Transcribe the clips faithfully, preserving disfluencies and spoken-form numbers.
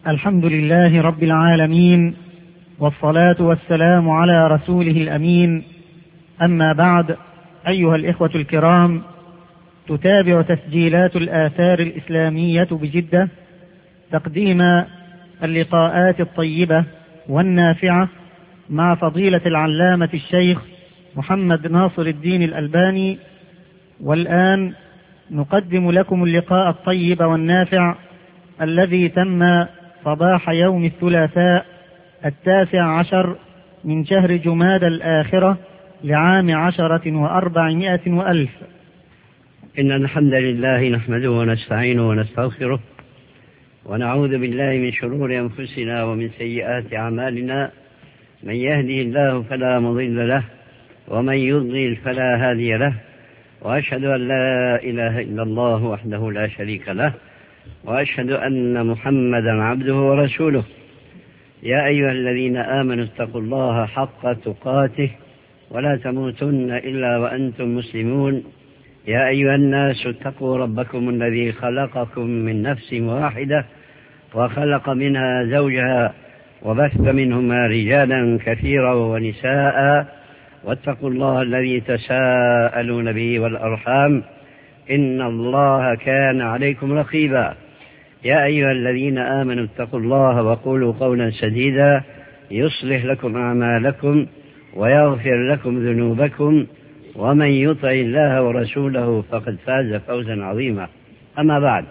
الحمد لله رب العالمين، والصلاة والسلام على رسوله الأمين. أما بعد، أيها الإخوة الكرام، تتابع تسجيلات الآثار الإسلامية بجدة تقديم اللقاءات الطيبة والنافعة مع فضيلة العلامة الشيخ محمد ناصر الدين الألباني. والآن نقدم لكم اللقاء الطيب والنافع الذي تم صباح يوم الثلاثاء التاسع عشر من شهر جمادى الآخرة لعام عشرة وأربعمائة وألف. إن الحمد لله نحمده ونستعينه ونستغفره ونعوذ بالله من شرور أنفسنا ومن سيئات أعمالنا. من يهده الله فلا مضل له ومن يضلل فلا هادي له، وأشهد أن لا إله إلا الله وحده لا شريك له، وأشهد أن محمدا عبده ورسوله. يا أيها الذين آمنوا اتقوا الله حق تقاته ولا تموتن إلا وأنتم مسلمون. يا أيها الناس اتقوا ربكم الذي خلقكم من نفس واحدة وخلق منها زوجها وبث منهما رجالا كثيرا ونساء، واتقوا الله الذي تساءلون به والأرحام إن الله كان عليكم رقيبا. يا أيها الذين آمنوا اتقوا الله وقولوا قولا سديدا يصلح لكم أعمالكم ويغفر لكم ذنوبكم، ومن يطع الله ورسوله فقد فاز فوزا عظيما. أما بعد،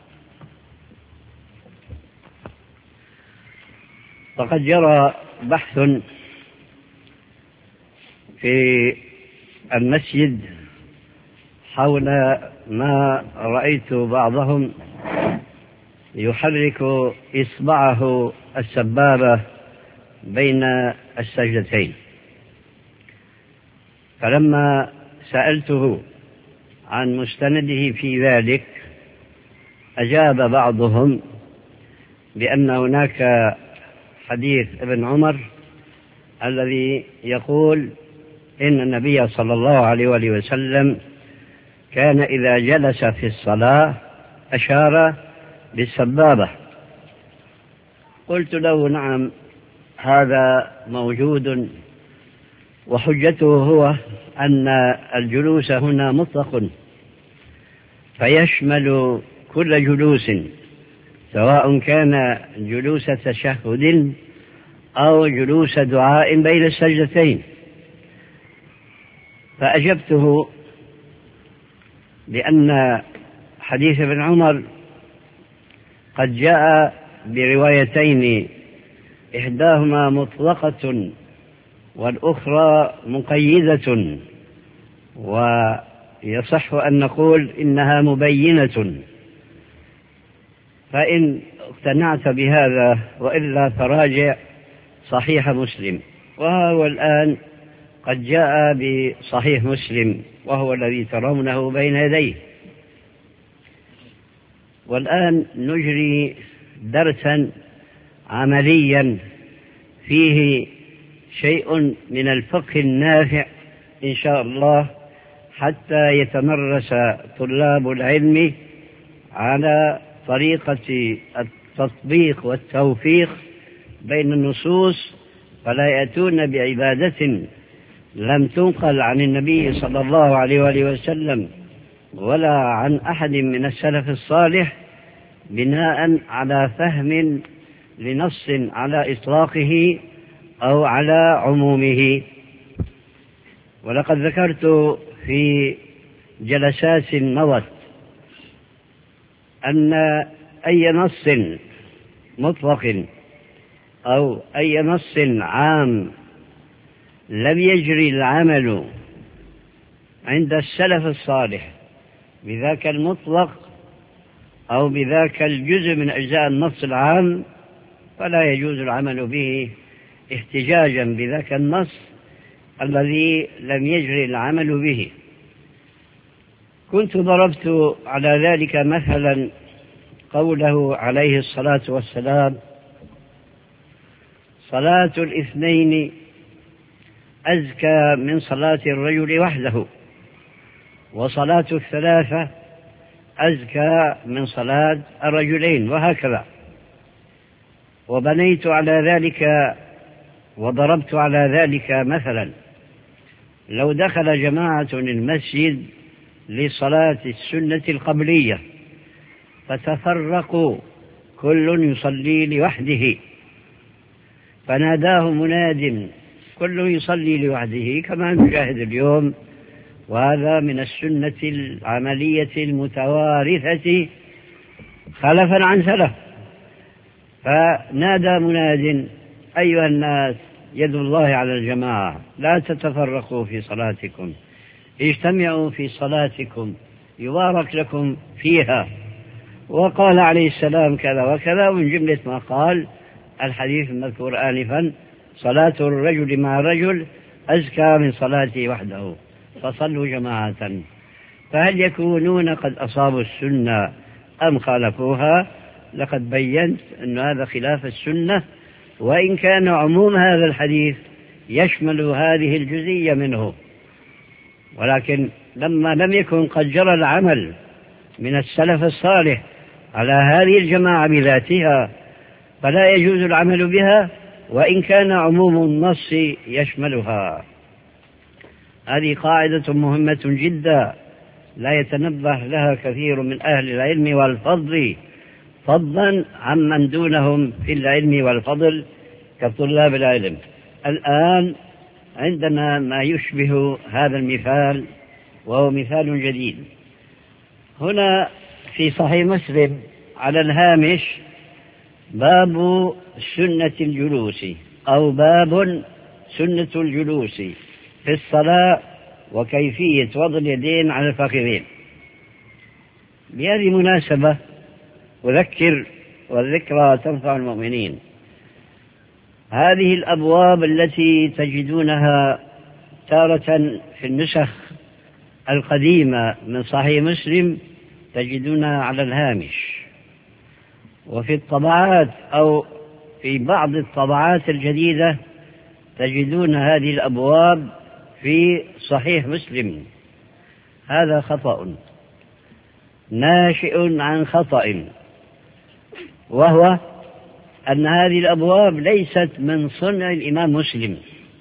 فقد جرى بحث في المسجد حول ما رأيت بعضهم يحرك إصبعه السبابة بين السجدتين، فلما سألته عن مستنده في ذلك أجاب بعضهم بأن هناك حديث ابن عمر الذي يقول إن النبي صلى الله عليه وآله وسلم كان إذا جلس في الصلاة أشار بالسبابة. قلت له نعم، هذا موجود، وحجته هو أن الجلوس هنا مطلق فيشمل كل جلوس، سواء كان جلوس تشهد أو جلوس دعاء بين السجدتين. فأجبته بأن حديث ابن عمر قد جاء بروايتين، إحداهما مطلقة والأخرى مقيدة، ويصح أن نقول إنها مبينة. فإن اقتنعت بهذا وإلا فراجع صحيح مسلم، وهو الآن قد جاء بصحيح مسلم وهو الذي ترونه بين يديه. والآن نجري درسا عمليا فيه شيء من الفقه النافع إن شاء الله، حتى يتمرس طلاب العلم على طريقة التطبيق والتوفيق بين النصوص، فلا يأتون بعبادة لم تنقل عن النبي صلى الله عليه وآله وسلم ولا عن أحد من السلف الصالح بناء على فهم لنص على إطلاقه أو على عمومه. ولقد ذكرت في جلسات مضت أن أي نص مطلق أو أي نص عام لم يجري العمل عند السلف الصالح بذاك المطلق أو بذاك الجزء من أجزاء النص العام، فلا يجوز العمل به احتجاجا بذاك النص الذي لم يجري العمل به. كنت ضربت على ذلك مثلا قوله عليه الصلاة والسلام: صلاة الاثنين أزكى من صلاة الرجل وحده، وصلاة الثلاثة أزكى من صلاة الرجلين، وهكذا. وبنيت على ذلك وضربت على ذلك مثلا: لو دخل جماعة المسجد لصلاة السنة القبلية فتفرقوا كل يصلي لوحده، فناداه مناد كل يصلي لوحده كما نشاهد اليوم، وهذا من السنة العملية المتوارثة خلفا عن سلف. فنادى مناد: أيها الناس، يد الله على الجماعة، لا تتفرقوا في صلاتكم، اجتمعوا في صلاتكم يبارك لكم فيها. وقال عليه السلام كذا وكذا، من جملة ما قال الحديث المذكور آنفا: صلاة الرجل مع رجل أزكى من صلاته وحده، فصلوا جماعة. فهل يكونون قد أصابوا السنة أم خالفوها؟ لقد بينت أن هذا خلاف السنة، وإن كان عموم هذا الحديث يشمل هذه الجزئية منه، ولكن لما لم يكن قد جرى العمل من السلف الصالح على هذه الجماعة بذاتها فلا يجوز العمل بها، وإن كان عموم النص يشملها. هذه قاعدة مهمة جدا لا يتنبه لها كثير من أهل العلم والفضل، فضلا عمن دونهم في العلم والفضل كطلاب العلم. الآن عندنا ما يشبه هذا المثال، وهو مثال جديد. هنا في صحيح مسلم على الهامش باب سنة الجلوس، أو باب سنة الجلوس في الصلاة وكيفية وضع اليدين على الفخذين. بهذه المناسبة أذكر، والذكرى تنفع المؤمنين، هذه الأبواب التي تجدونها تارة في النسخ القديمة من صحيح مسلم تجدونها على الهامش، وفي الطبعات أو في بعض الطبعات الجديدة تجدون هذه الأبواب في صحيح مسلم. هذا خطأ ناشئ عن خطأ، وهو أن هذه الأبواب ليست من صنع الإمام مسلم،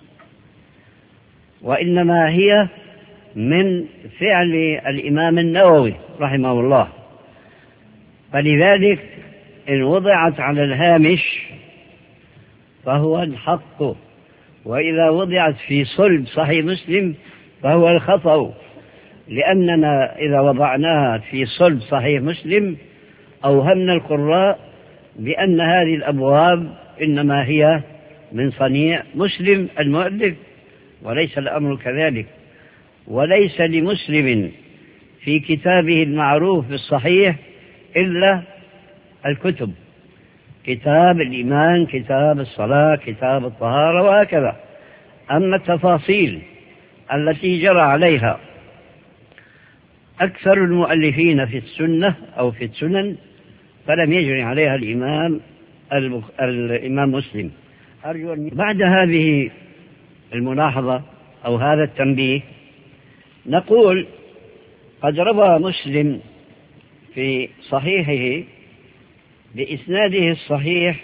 وإنما هي من فعل الإمام النووي رحمه الله. فلذلك إن وضعت على الهامش فهو الحق، وإذا وضعت في صلب صحيح مسلم فهو الخطأ، لأننا إذا وضعناها في صلب صحيح مسلم أوهمنا القراء بأن هذه الأبواب إنما هي من صنيع مسلم المؤلف، وليس الأمر كذلك. وليس لمسلم في كتابه المعروف بالصحيح إلا الكتب: كتاب الإيمان، كتاب الصلاة، كتاب الطهارة، وهكذا. أما التفاصيل التي جرى عليها أكثر المؤلفين في السنة أو في السنن فلم يجري عليها الإمام الإمام مسلم. أرجو أن بعد هذه الملاحظة أو هذا التنبيه نقول: قد روى مسلم في صحيحه بإسناده الصحيح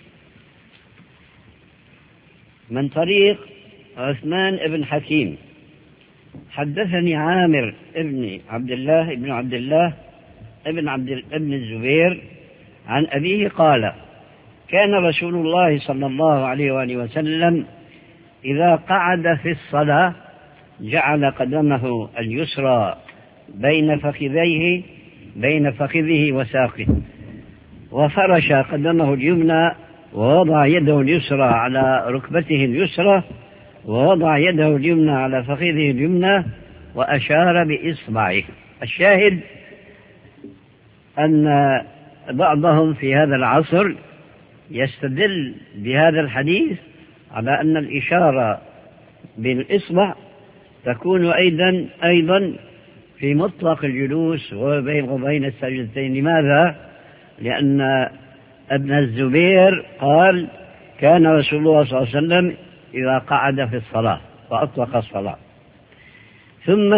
من طريق عثمان بن حكيم: حدثني عامر ابن عبد الله ابن عبد الله ابن عبد ابن الزبير عن أبيه قال: كان رسول الله صلى الله عليه وآله وسلم إذا قعد في الصلاة جعل قدمه اليسرى بين فخذيه بين فخذه وساقه، وفرش قدمه اليمنى، ووضع يده اليسرى على ركبته اليسرى، ووضع يده اليمنى على فخذه اليمنى، وأشار بإصبعه. الشاهد أن بعضهم في هذا العصر يستدل بهذا الحديث على أن الإشارة بالإصبع تكون أيضا أيضا في مطلق الجلوس وبين السجدتين. لماذا؟ لأن ابن الزبير قال: كان رسول الله صلى الله عليه وسلم إذا قعد في الصلاة فأطلق الصلاة. ثم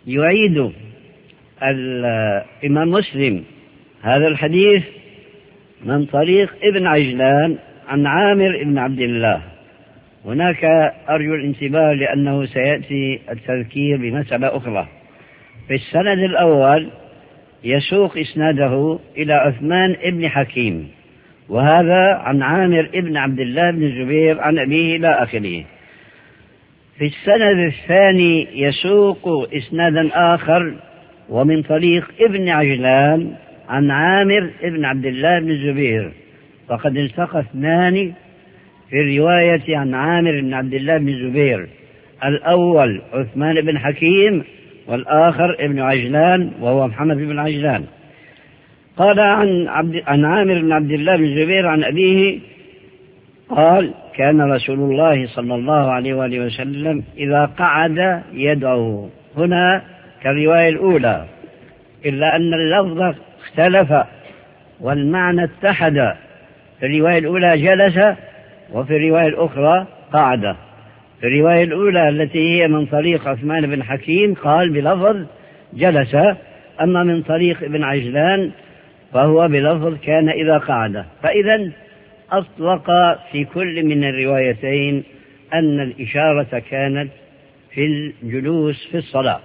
يعيد الإمام مسلم هذا الحديث من طريق ابن عجلان عن عامر بن عبد الله. هناك أرجو الانتباه لأنه سيأتي التذكير بمسألة أخرى. في السند الأول يسوق إسناده إلى عثمان بن حكيم، وهذا عن عامر بن عبد الله بن الزبير عن أبيه إلى آخره. في السند الثاني يسوق إسنادا آخر ومن طريق ابن عجلان عن عامر بن عبد الله بن الزبير، فقد التقى اثنان في الرواية عن عامر بن عبد الله بن الزبير، الأول عثمان بن حكيم والآخر ابن عجلان وهو محمد بن عجلان. قال عن, عبد عن عامر بن عبد الله بن الزبير عن أبيه قال: كان رسول الله صلى الله عليه وآله وسلم إذا قعد يدعو، هنا كالرواية الأولى، إلا أن اللفظ اختلف والمعنى اتحد. في الرواية الأولى جلس، وفي الرواية الأخرى قعد. في الرواية الأولى التي هي من طريق عثمان بن حكيم قال بلفظ جلس، أما من طريق ابن عجلان فهو بلفظ كان إذا قعد. فإذا أطلق في كل من الروايتين أن الإشارة كانت في الجلوس في الصلاة.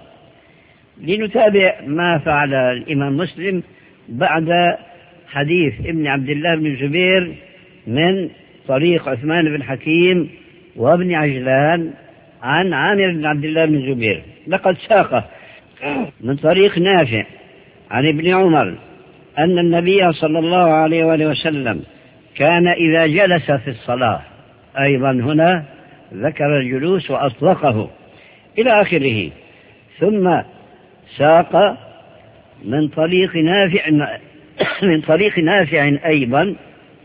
لنتابع ما فعل الإمام مسلم بعد حديث ابن عبد الله بن الزبير من طريق عثمان بن حكيم وابن عجلان عن عامر بن عبد الله بن الزبير. لقد ساق من طريق نافع عن ابن عمر أن النبي صلى الله عليه وآله وسلم كان إذا جلس في الصلاة، أيضا هنا ذكر الجلوس وأطلقه إلى آخره. ثم ساق من طريق نافع من طريق نافع أيضا،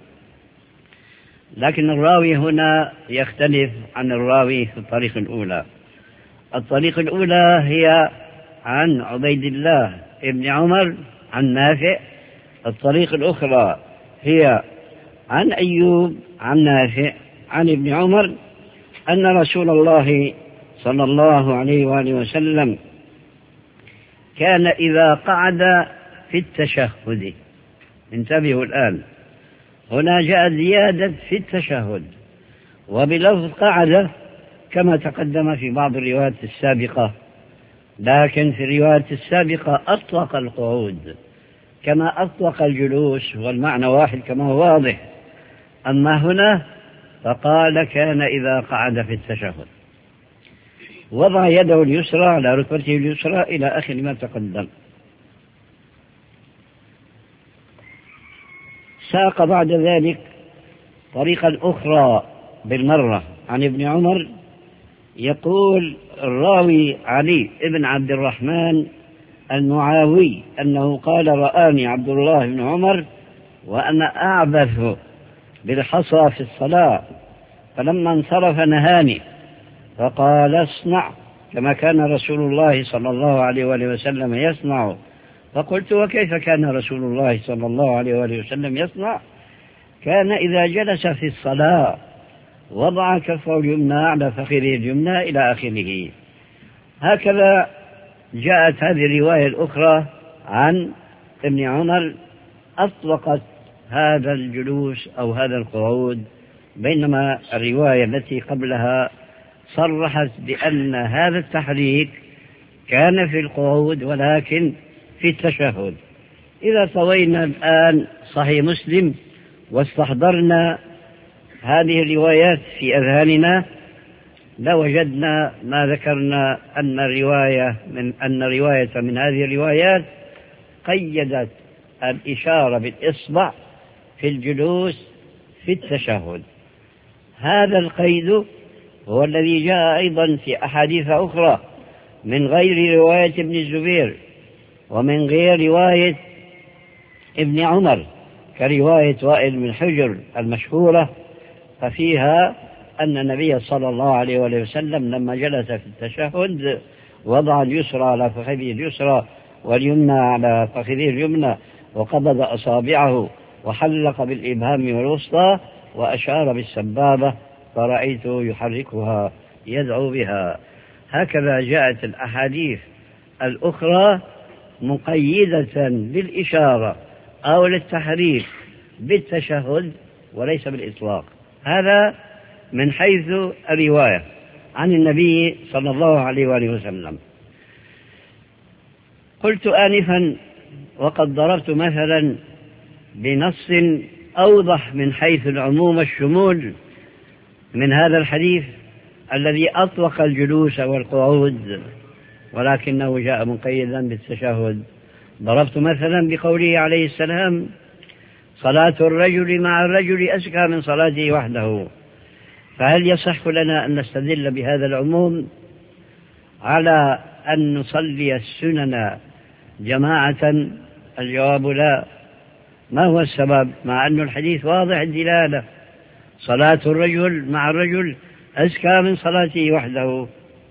لكن الراوي هنا يختلف عن الراوي في الطريق الأولى. الطريق الأولى هي عن عبيد الله ابن عمر عن نافع، الطريق الأخرى هي عن أيوب عن نافع عن ابن عمر أن رسول الله صلى الله عليه وآله وسلم كان إذا قعد في التشهد. انتبهوا الآن، هنا جاء زيادة في التشهد وبلفظ قعد كما تقدم في بعض الروايات السابقة، لكن في الرواية السابقة أطلق القعود كما أطلق الجلوس، والمعنى واحد كما هو واضح. أما هنا فقال كان إذا قعد في التشهد وضع يده اليسرى على ركبته اليسرى إلى آخر ما تقدم. ساق بعد ذلك طريقا أخرى بالمرة عن ابن عمر، يقول الراوي علي بن عبد الرحمن المعاوي أنه قال: رآني عبد الله بن عمر وأنا أعبث بالحصى في الصلاة، فلما انصرف نهاني فقال: اصنع كما كان رسول الله صلى الله عليه وآله وسلم يصنع. فقلت: وكيف كان رسول الله صلى الله عليه وآله وسلم يصنع؟ كان إذا جلس في الصلاة وضع كفه اليمنى على فخذه اليمنى إلى آخره. هكذا جاءت هذه الرواية الأخرى عن ابن عمر أطلقت هذا الجلوس أو هذا القعود، بينما الرواية التي قبلها صرحت بأن هذا التحريك كان في القعود ولكن في التشهد. إذا طوينا الآن صحيح مسلم واستحضرنا هذه الروايات في أذهاننا لوجدنا ما ذكرنا أن الرواية من أن رواية من هذه الروايات قيدت الإشارة بالإصبع في الجلوس في التشهد. هذا القيد هو الذي جاء أيضا في أحاديث أخرى من غير رواية ابن الزبير ومن غير رواية ابن عمر، كرواية وائل بن حجر المشهورة، ففيها أن النبي صلى الله عليه وسلم لما جلس في التشهد وضع اليسرى على فخذه اليسرى واليمنى على فخذه اليمنى، وقبض أصابعه وحلق بالإبهام والوسطى وأشار بالسبابة، فرأيته يحركها يدعو بها. هكذا جاءت الأحاديث الأخرى مقيدة بالإشارة أو للتحريك بالتشهد وليس بالإطلاق. هذا من حيث الرواية عن النبي صلى الله عليه وآله وسلم. قلت آنفا وقد ضربت مثلا بنص أوضح من حيث العموم والشمول من هذا الحديث الذي أطلق الجلوس والقعود ولكنه جاء مقيدا بالتشهد. ضربت مثلا بقوله عليه السلام: صلاة الرجل مع الرجل أزكى من صلاته وحده. فهل يصح لنا أن نستدل بهذا العموم على أن نصلي السنن جماعة؟ الجواب لا. ما هو السبب؟ مع أن الحديث واضح الدلالة: صلاة الرجل مع الرجل أزكى من صلاته وحده.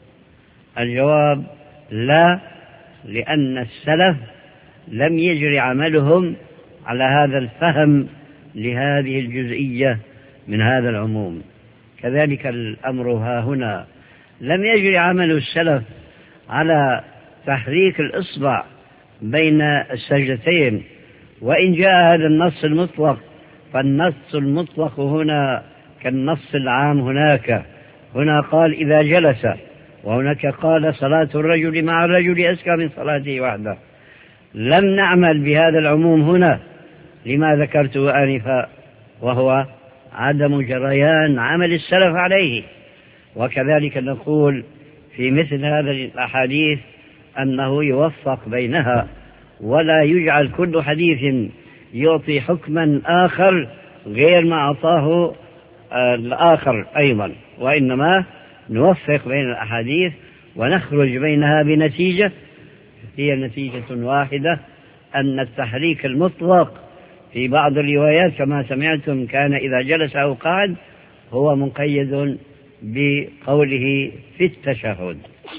الجواب لا، لأن السلف لم يجري عملهم على هذا الفهم لهذه الجزئية من هذا العموم. كذلك الأمر ها هنا، لم يجري عمل السلف على تحريك الإصبع بين السجدتين. وإن جاء هذا النص المطلق فالنص المطلق هنا كالنص العام هناك. هنا قال إذا جلس، وهناك قال صلاة الرجل مع الرجل أزكى من صلاته وحده. لم نعمل بهذا العموم هنا لما ذكرته آنفا، وهو عدم جريان عمل السلف عليه. وكذلك نقول في مثل هذه الأحاديث أنه يوفق بينها، ولا يجعل كل حديث يعطي حكما آخر غير ما أعطاه الآخر أيضا، وإنما نوفق بين الأحاديث ونخرج بينها بنتيجة هي نتيجة واحدة: أن التحريك المطلق في بعض الروايات كما سمعتم كان إذا جلس أو قعد هو مقيد بقوله في التشهد.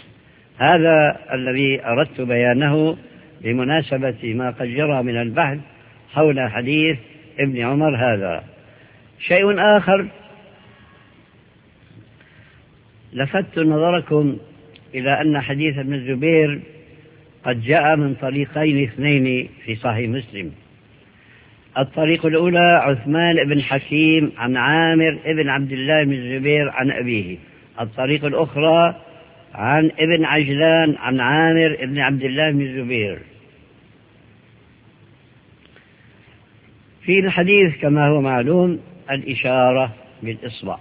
هذا الذي أردت بيانه بمناسبة ما قد جرى من البحث حول حديث ابن عمر هذا. شيء آخر، لفت نظركم إلى أن حديث ابن الزبير قد جاء من طريقين اثنين في صحيح مسلم. الطريق الأولى عثمان بن حكيم عن عامر ابن عبد الله بن الزبير عن أبيه. الطريق الأخرى عن ابن عجلان عن عامر ابن عبد الله بن الزبير. في الحديث كما هو معلوم الإشارة بالإصبع،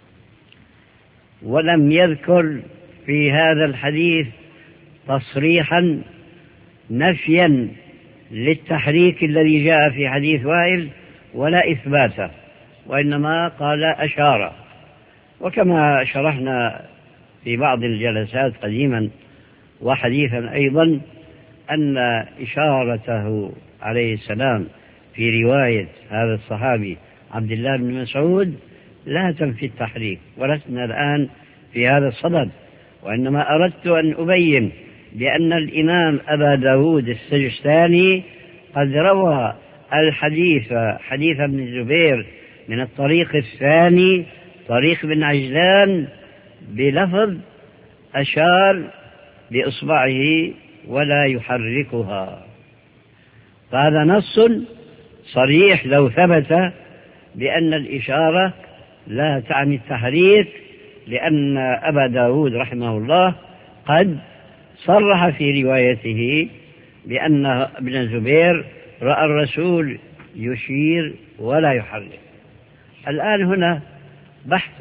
ولم يذكر في هذا الحديث تصريحا نفيا للتحريك الذي جاء في حديث وائل ولا إثباته، وإنما قال أشار. وكما شرحنا في بعض الجلسات قديما وحديثا أيضا أن إشارته عليه السلام في رواية هذا الصحابي عبد الله بن مسعود لا تنفي التحريك، ولسنا الآن في هذا الصدد، وإنما أردت أن أبين بأن الإمام أبا داود السجستاني قد روى الحديث حديث ابن الزبير من الطريق الثاني طريق بن عجلان بلفظ أشار بإصبعه ولا يحركها. فهذا نص صريح لو ثبت بأن الإشارة لا تعني التحريك، لأن أبا داود رحمه الله قد صرح في روايته بأن ابن الزبير رأى الرسول يشير ولا يحرك. الآن هنا بحث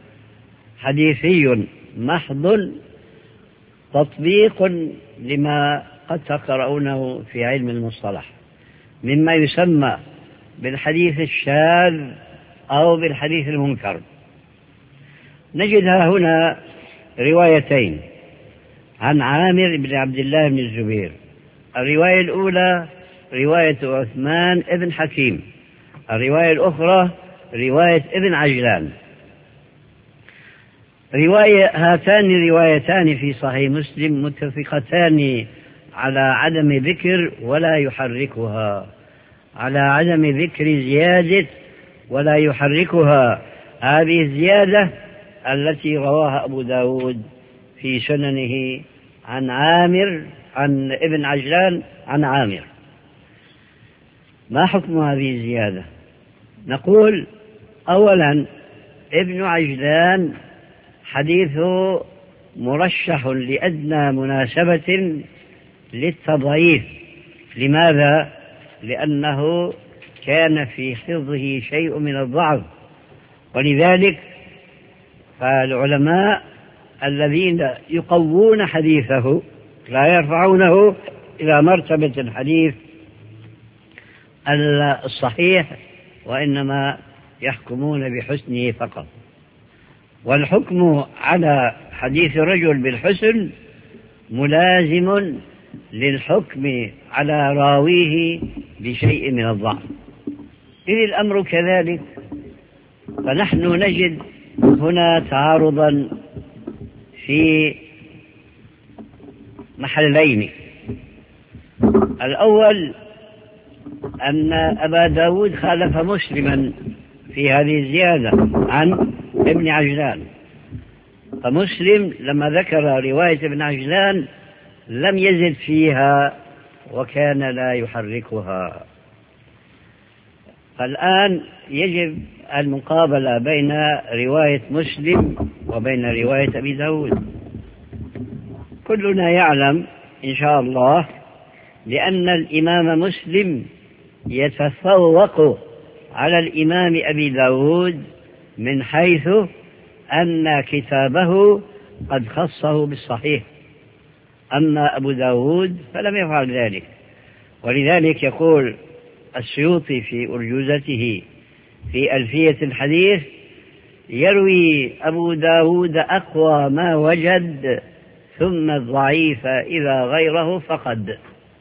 حديثي محض تطبيق لما قد تقرؤونه في علم المصطلح مما يسمى بالحديث الشاذ أو بالحديث المنكر. نجدها هنا روايتين عن عامر بن عبد الله بن الزبير. الرواية الأولى رواية عثمان ابن حكيم، الرواية الأخرى رواية ابن عجلان. رواية هاتان الروايتان في صحيح مسلم متفقتان على عدم ذكر ولا يحركها، على عدم ذكر زيادة ولا يحركها. هذه الزيادة التي رواها أبو داود في سننه عن عامر عن ابن عجلان عن عامر. ما حكم هذه الزيادة؟ نقول أولا ابن عجلان حديثه مرشح لأدنى مناسبة للتضعيف. لماذا؟ لأنه كان في حفظه شيء من الضعف، ولذلك فالعلماء الذين يقوون حديثه لا يرفعونه إلى مرتبة الحديث الصحيح، وإنما يحكمون بحسنه فقط. والحكم على حديث الرجل بالحسن ملازم للحكم على راويه بشيء من الضعف. إذ الأمر كذلك، فنحن نجد هنا تعارضا في محلين. الأول أن أبا داود خالف مسلما في هذه الزيادة عن ابن عجلان، فمسلم لما ذكر رواية ابن عجلان لم يزد فيها وكان لا يحركها. الآن يجب المقابلة بين رواية مسلم وبين رواية أبي داود. كلنا يعلم إن شاء الله لأن الإمام مسلم يتفوق على الإمام أبي داود من حيث أن كتابه قد خصه بالصحيح، أما أبو داود فلم يفعل ذلك. ولذلك يقول السيوطي في أرجوزته في ألفية الحديث: يروي أبو داود أقوى ما وجد ثم الضعيف إذا غيره فقد.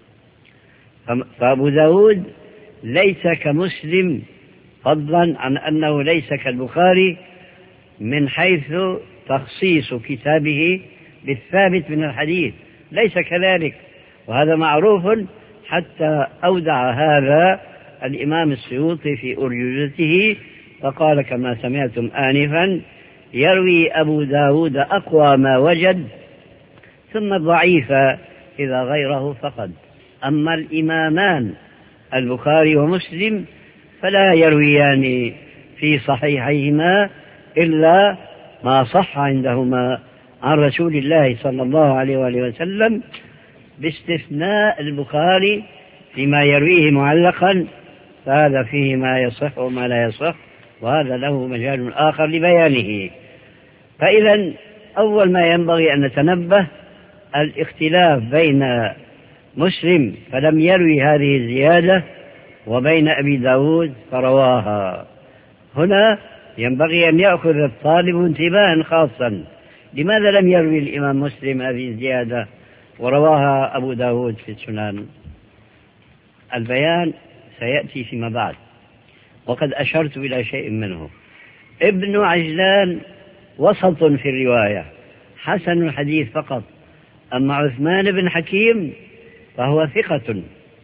فأبو داود ليس كمسلم، فضلا عن أنه ليس كالبخاري من حيث تخصيص كتابه بالثابت من الحديث، ليس كذلك، وهذا معروف حتى أودع هذا الإمام السيوطي في أرجوزته فقال كما سمعتم آنفا: يروي أبو داود أقوى ما وجد ثم الضعيف إذا غيره فقد. أما الإمامان البخاري ومسلم فلا يرويان في صحيحيهما إلا ما صح عندهما عن رسول الله صلى الله عليه وآله وسلم، باستثناء البخاري فيما يرويه معلقا، فهذا فيه ما يصح وما لا يصح، وهذا له مجال آخر لبيانه. فإذا أول ما ينبغي أن نتنبه الاختلاف بين مسلم فلم يروي هذه الزيادة وبين أبي داود فرواها. هنا ينبغي أن يأخذ الطالب انتباها خاصا: لماذا لم يروي الإمام مسلم هذه الزيادة ورواها أبو داود في السنن؟ البيان سيأتي فيما بعد، وقد أشرت إلى شيء منه. ابن عجلان وسط في الرواية، حسن الحديث فقط، أما عثمان بن حكيم فهو ثقة،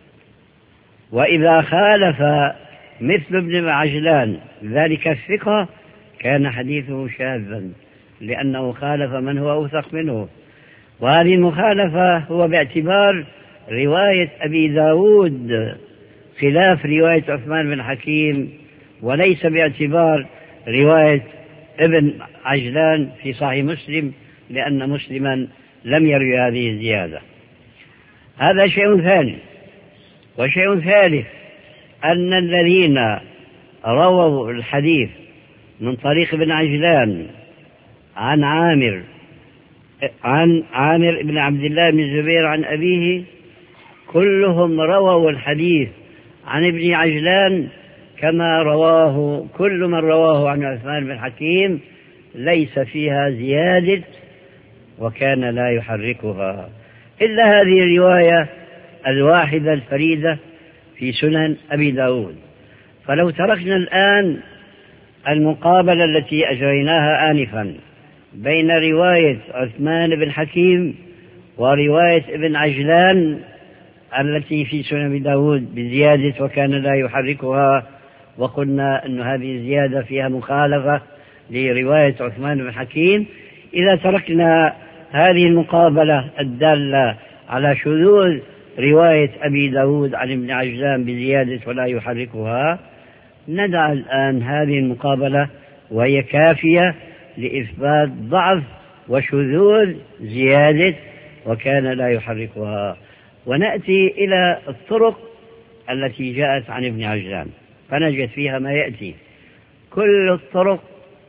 وإذا خالف مثل ابن عجلان ذلك الثقة كان حديثه شاذا، لأنه خالف من هو أوثق منه. وهذه المخالفة هو باعتبار رواية أبي داود خلاف رواية عثمان بن حكيم، وليس باعتبار رواية ابن عجلان في صحيح مسلم، لأن مسلما لم يروي هذه الزيادة. هذا شيء ثاني. وشيء ثالث أن الذين رووا الحديث من طريق ابن عجلان عن عامر عن عامر بن عبد الله بن الزبير عن أبيه كلهم رووا الحديث عن ابن عجلان كما رواه كل من رواه عن عثمان بن حكيم، ليس فيها زيادة وكان لا يحركها، إلا هذه الرواية الواحدة الفريدة في سنن أبي داود. فلو تركنا الآن المقابلة التي أجريناها آنفا بين رواية عثمان بن حكيم ورواية ابن عجلان التي في سنن أبي داود بزيادة وكان لا يحركها، وقلنا أن هذه الزيادة فيها مخالفة لرواية عثمان بن حكيم، إذا تركنا هذه المقابلة الدالة على شذوذ رواية أبي داود عن ابن عجلان بزيادة ولا يحركها، ندع الآن هذه المقابلة وهي كافية لإثبات ضعف وشذوذ زيادة وكان لا يحركها، ونأتي إلى الطرق التي جاءت عن ابن عجلان فنجد فيها ما يأتي. كل الطرق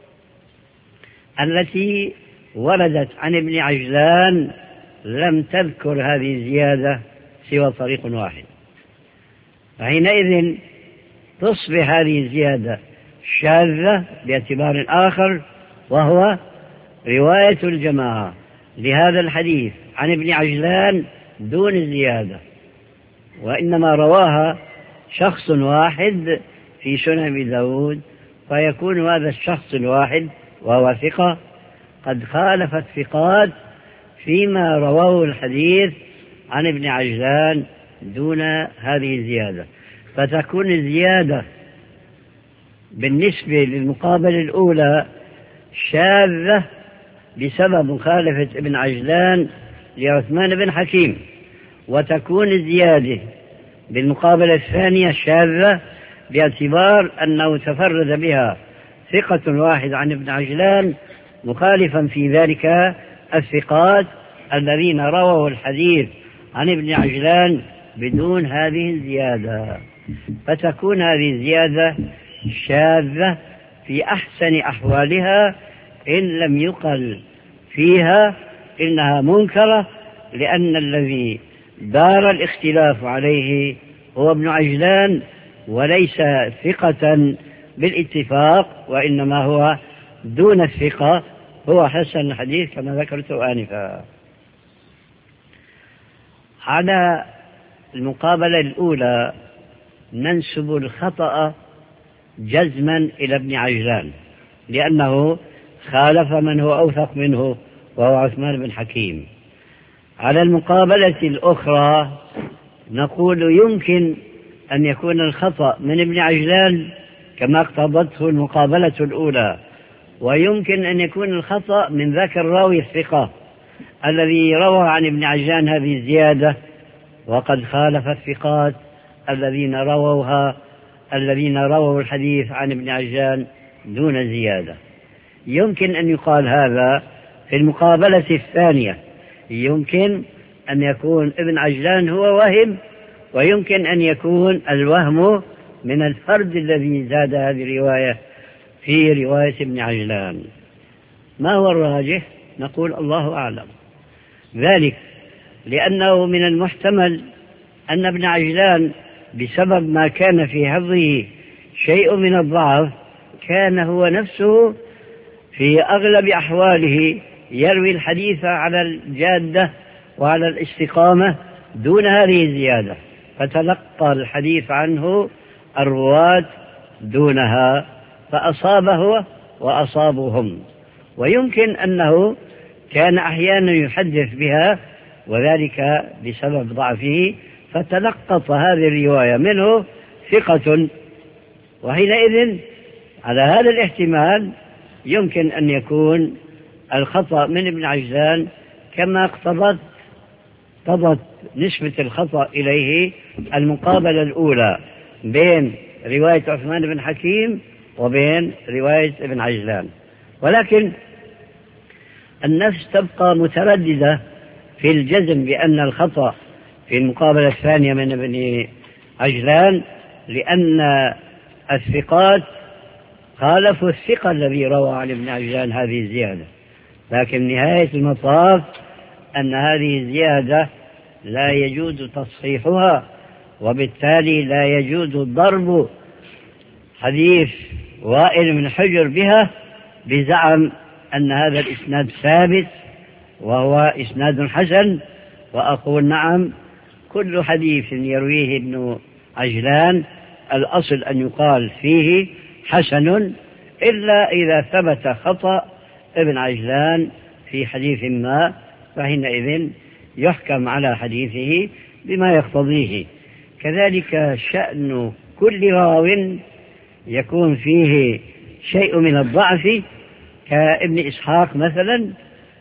التي وردت عن ابن عجلان لم تذكر هذه الزيادة سوى طريق واحد، فحينئذ تصبح هذه الزيادة شاذة باعتبار آخر، وهو رواية الجماعة لهذا الحديث عن ابن عجلان دون الزيادة، وإنما رواها شخص واحد في سنن أبي داود، فيكون هذا الشخص الواحد وهو ثقة قد خالف الثقات فيما رواه الحديث عن ابن عجلان دون هذه الزيادة، فتكون الزيادة بالنسبة للمقابلة الأولى شاذة بسبب مخالفة ابن عجلان لعثمان بن حكيم، وتكون الزيادة بالمقابلة الثانية شاذة باعتبار أنه تفرد بها ثقة واحد عن ابن عجلان مخالفا في ذلك الثقات الذين رووا الحديث عن ابن عجلان بدون هذه الزيادة، فتكون هذه الزيادة شاذة في أحسن أحوالها إن لم يقل فيها إنها منكرة، لأن الذي دار الاختلاف عليه هو ابن عجلان وليس ثقة بالاتفاق، وإنما هو دون الثقة، هو حسن الحديث كما ذكرت آنفا. على المقابلة الأولى ننسب الخطأ جزما إلى ابن عجلان لأنه خالف من هو أوثق منه وهو عثمان بن حكيم. على المقابلة الأخرى نقول يمكن أن يكون الخطأ من ابن عجلان كما اقتضته المقابلة الأولى، ويمكن أن يكون الخطأ من ذاك الراوي الثقة الذي روى عن ابن عجلان هذه الزيادة وقد خالف الثقات الذين رووها الذين رووا الحديث عن ابن عجلان دون زيادة. يمكن أن يقال هذا في المقابلة الثانية، يمكن أن يكون ابن عجلان هو وهم، ويمكن أن يكون الوهم من الفرد الذي زاد هذه الرواية في رواية ابن عجلان. ما هو الراجح؟ نقول الله أعلم، ذلك لأنه من المحتمل أن ابن عجلان بسبب ما كان في حفظه شيء من الضعف كان هو نفسه في أغلب أحواله يروي الحديث على الجادة وعلى الاستقامة دون هذه الزيادة، فتلقى الحديث عنه الرواة دونها، فأصاب هو وأصابهم. ويمكن أنه كان أحيانا يحدث بها وذلك بسبب ضعفه، فتلقط هذه الرواية منه ثقة، وحينئذ على هذا الاحتمال يمكن أن يكون الخطأ من ابن عجلان كما اقتضت اقتضت نسبة الخطأ إليه المقابلة الأولى بين رواية عثمان بن حكيم وبين رواية ابن عجلان. ولكن النفس تبقى مترددة في الجزم بأن الخطأ في المقابلة الثانية من ابن عجلان، لأن الثقات خالفوا الثقة الذي روى عن ابن عجلان هذه الزيادة، لكن نهاية المطاف أن هذه الزيادة لا يجوز تصحيحها، وبالتالي لا يجوز ضرب حديث وائل بن حجر بها بزعم أن هذا الإسناد ثابت وهو إسناد حسن. وأقول نعم، كل حديث يرويه ابن عجلان الأصل أن يقال فيه حسن، إلا إذا ثبت خطأ ابن عجلان في حديث ما، فحينئذ يحكم على حديثه بما يقتضيه. كذلك شأن كل راو يكون فيه شيء من الضعف كابن إسحاق مثلا،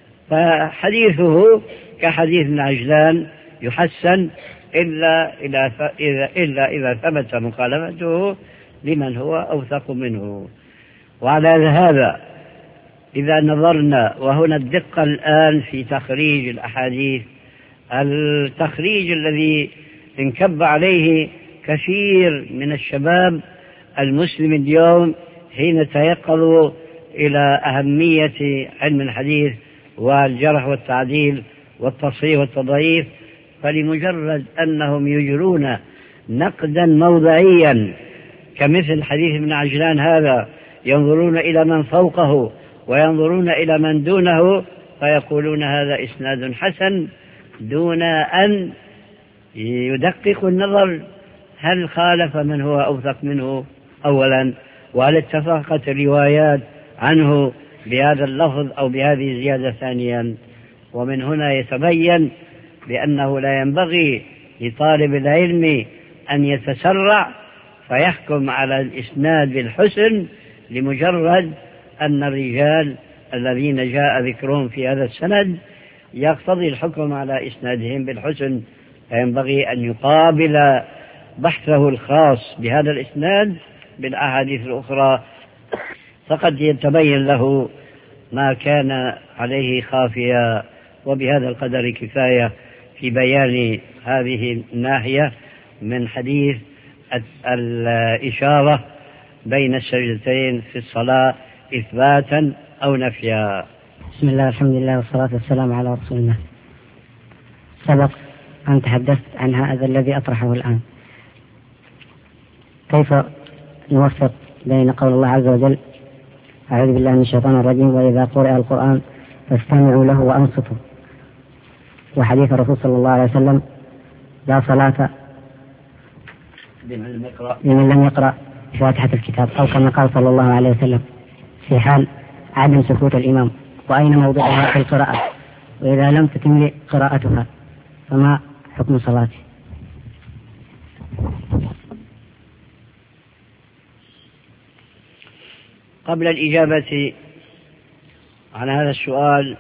فحديثه كحديث ابن عجلان يحسن إلا إذا, إلا إذا ثبت مخالفته لمن هو أوثق منه. وعلى هذا إذا نظرنا، وهنا الدقة الآن في تخريج الأحاديث، التخريج الذي انكب عليه كثير من الشباب المسلم اليوم حين تيقظوا إلى أهمية علم الحديث والجرح والتعديل والتصحيح والتضعيف، فلمجرد أنهم يجرون نقدا موضعيا كمثل حديث ابن عجلان هذا، ينظرون إلى من فوقه وينظرون إلى من دونه فيقولون هذا إسناد حسن، دون أن يدققوا النظر هل خالف من هو أوثق منه أولا، وهل اتفقت الروايات عنه بهذا اللفظ أو بهذه الزيادة ثانيا. ومن هنا يتبين بأنه لا ينبغي لطالب العلم أن يتسرع فيحكم على الإسناد بالحسن لمجرد أن الرجال الذين جاء ذكرهم في هذا السند يقتضي الحكم على إسنادهم بالحسن، فينبغي أن يقابل بحثه الخاص بهذا الإسناد بالأحاديث الأخرى، فقد يتبين له ما كان عليه خافيا. وبهذا القدر كفاية في بيان هذه الناحية من حديث الإشارة بين السجدتين في الصلاة إثباتا أو نفيا. بسم الله الحمد لله والصلاة والسلام على رسول الله. سبق أن تحدثت عن هذا الذي أطرحه الآن، كيف نوفق بين قول الله عز وجل أعوذ بالله من الشيطان الرجيم وإذا قرئ القرآن فاستمعوا له وأنصتوا، وحديث الرسول صلى الله عليه وسلم لا صلاة لمن لم يقرأ فاتحة الكتاب، أو كما قال صلى الله عليه وسلم في حال عدم سكوت الإمام، وأين موضعها في القراءة، وإذا لم تتم قراءتها فما حكم صلاته؟ قبل الإجابة عن هذا السؤال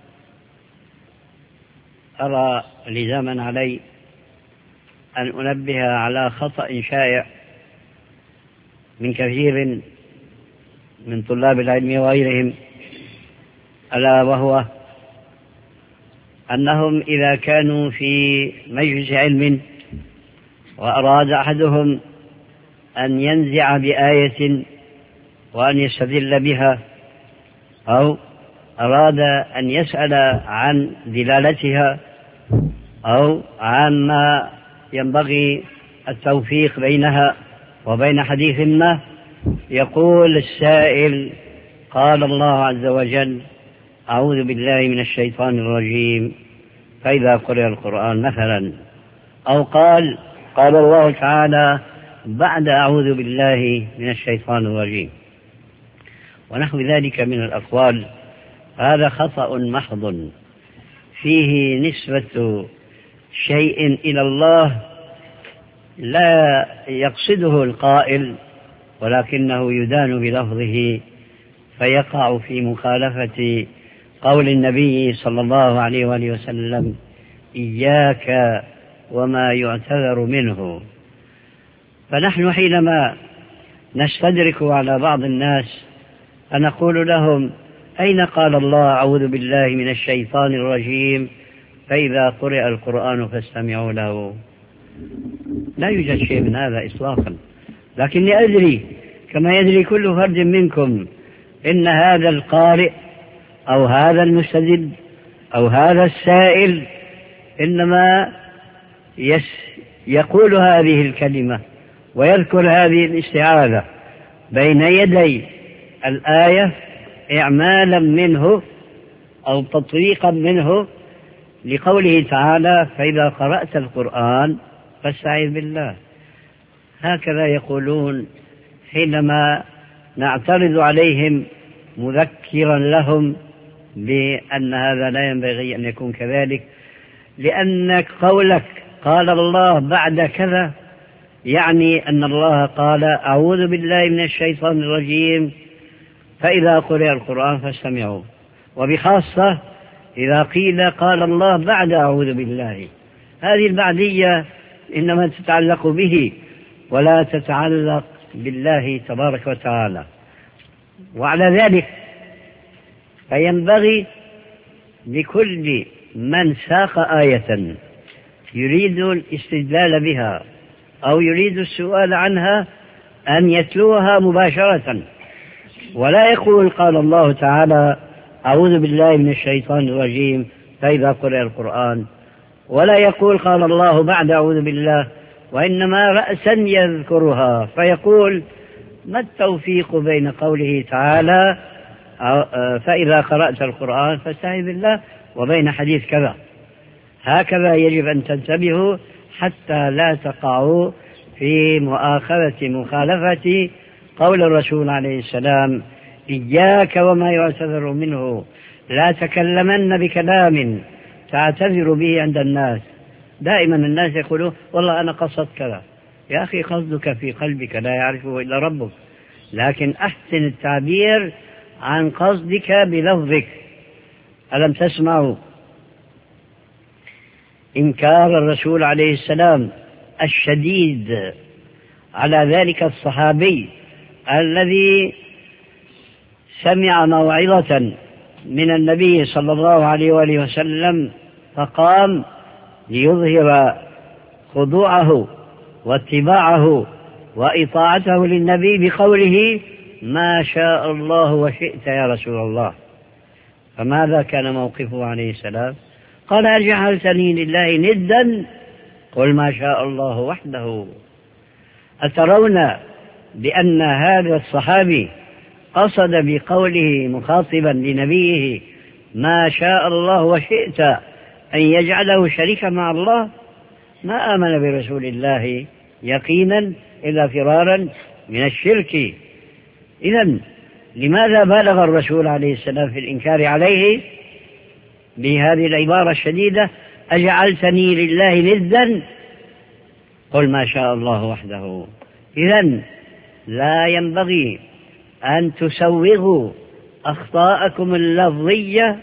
أرى لزاما علي أن أنبه على خطأ شائع من كثير من طلاب العلم وغيرهم، ألا وهو أنهم إذا كانوا في مجلس علم وأراد أحدهم أن ينزع بآية وأن يستدل بها، أو أراد أن يسأل عن دلالتها أو عما ينبغي التوفيق بينها وبين حديث ما، يقول السائل قال الله عز وجل أعوذ بالله من الشيطان الرجيم فإذا قرئ القرآن مثلا، أو قال قال الله تعالى بعد أعوذ بالله من الشيطان الرجيم ونحو ذلك من الأقوال. هذا خطأ محض فيه نسبة شيء إلى الله لا يقصده القائل، ولكنه يدان بلفظه فيقع في مخالفة قول النبي صلى الله عليه وآله وسلم إياك وما يعتذر منه. فنحن حينما نستدرك على بعض الناس فنقول لهم أين قال الله أعوذ بالله من الشيطان الرجيم فإذا قرئ القرآن فاستمعوا له؟ لا يوجد شيء من هذا إطلاقا، لكني أدري كما يدري كل فرد منكم إن هذا القارئ أو هذا المستدل أو هذا السائل إنما يقول هذه الكلمة ويذكر هذه الاستعاذة بين يدي الآية إعمالا منه أو تطبيقا منه لقوله تعالى فإذا قرأت القرآن فاستعذ بالله. هكذا يقولون حينما نعترض عليهم مذكرا لهم بأن هذا لا ينبغي أن يكون كذلك، لأن قولك قال الله بعد كذا يعني أن الله قال أعوذ بالله من الشيطان الرجيم فإذا قرئ القرآن فاستمعوا، وبخاصة إذا قيل قال الله بعد أعوذ بالله. هذه البعدية إنما تتعلق به ولا تتعلق بالله تبارك وتعالى. وعلى ذلك فينبغي لكل من ساق آية يريد الاستدلال بها أو يريد السؤال عنها أن يتلوها مباشرة، ولا يقول قال الله تعالى أعوذ بالله من الشيطان الرجيم فإذا قرأ القرآن، ولا يقول قال الله بعد أعوذ بالله، وإنما رأسا يذكرها فيقول ما التوفيق بين قوله تعالى فإذا قرأت القرآن فاستعذ بالله وبين حديث كذا. هكذا يجب أن تنتبهوا حتى لا تقعوا في مؤاخذة مخالفة قول الرسول عليه السلام إياك وما يعتذر منه، لا تكلمن بكلام تعتذر به عند الناس. دائما الناس يقولون والله أنا قصدت كذا، يا أخي قصدك في قلبك لا يعرفه إلا ربك، لكن أحسن التعبير عن قصدك بلفظك. ألم تسمعوا إنكار الرسول عليه السلام الشديد على ذلك الصحابي الذي سمع موعظة من النبي صلى الله عليه وآله وسلم فقام ليظهر خضوعه واتباعه وإطاعته للنبي بقوله ما شاء الله وشئت يا رسول الله. فماذا كان موقفه عليه السلام؟ قال أجعلتني لله ندا قل ما شاء الله وحده. أترون بأن هذا الصحابي قصد بقوله مخاطبا لنبيه ما شاء الله وشئت أن يجعله شريكا مع الله؟ ما آمن برسول الله يقينا إلا فرارا من الشرك. إذن لماذا بالغ الرسول عليه السلام في الإنكار عليه بهذه العبارة الشديدة أجعلتني لله ندا قل ما شاء الله وحده؟ إذن لا ينبغي أن تسوغوا أخطاءكم اللفظية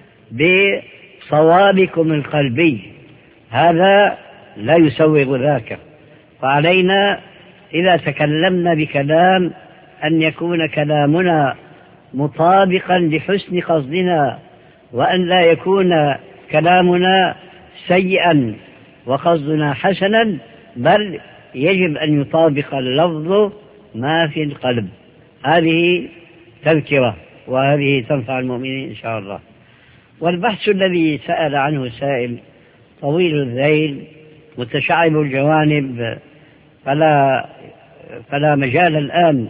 بصوابكم القلبي، هذا لا يسوغ ذاك. فعلينا إذا تكلمنا بكلام أن يكون كلامنا مطابقا لحسن قصدنا، وأن لا يكون كلامنا سيئا وقصدنا حسنا، بل يجب أن يطابق اللفظ ما في القلب. هذه تذكرة وهذه تنفع المؤمنين إن شاء الله. والبحث الذي سأل عنه السائل طويل الذيل متشعب الجوانب، فلا, فلا مجال الآن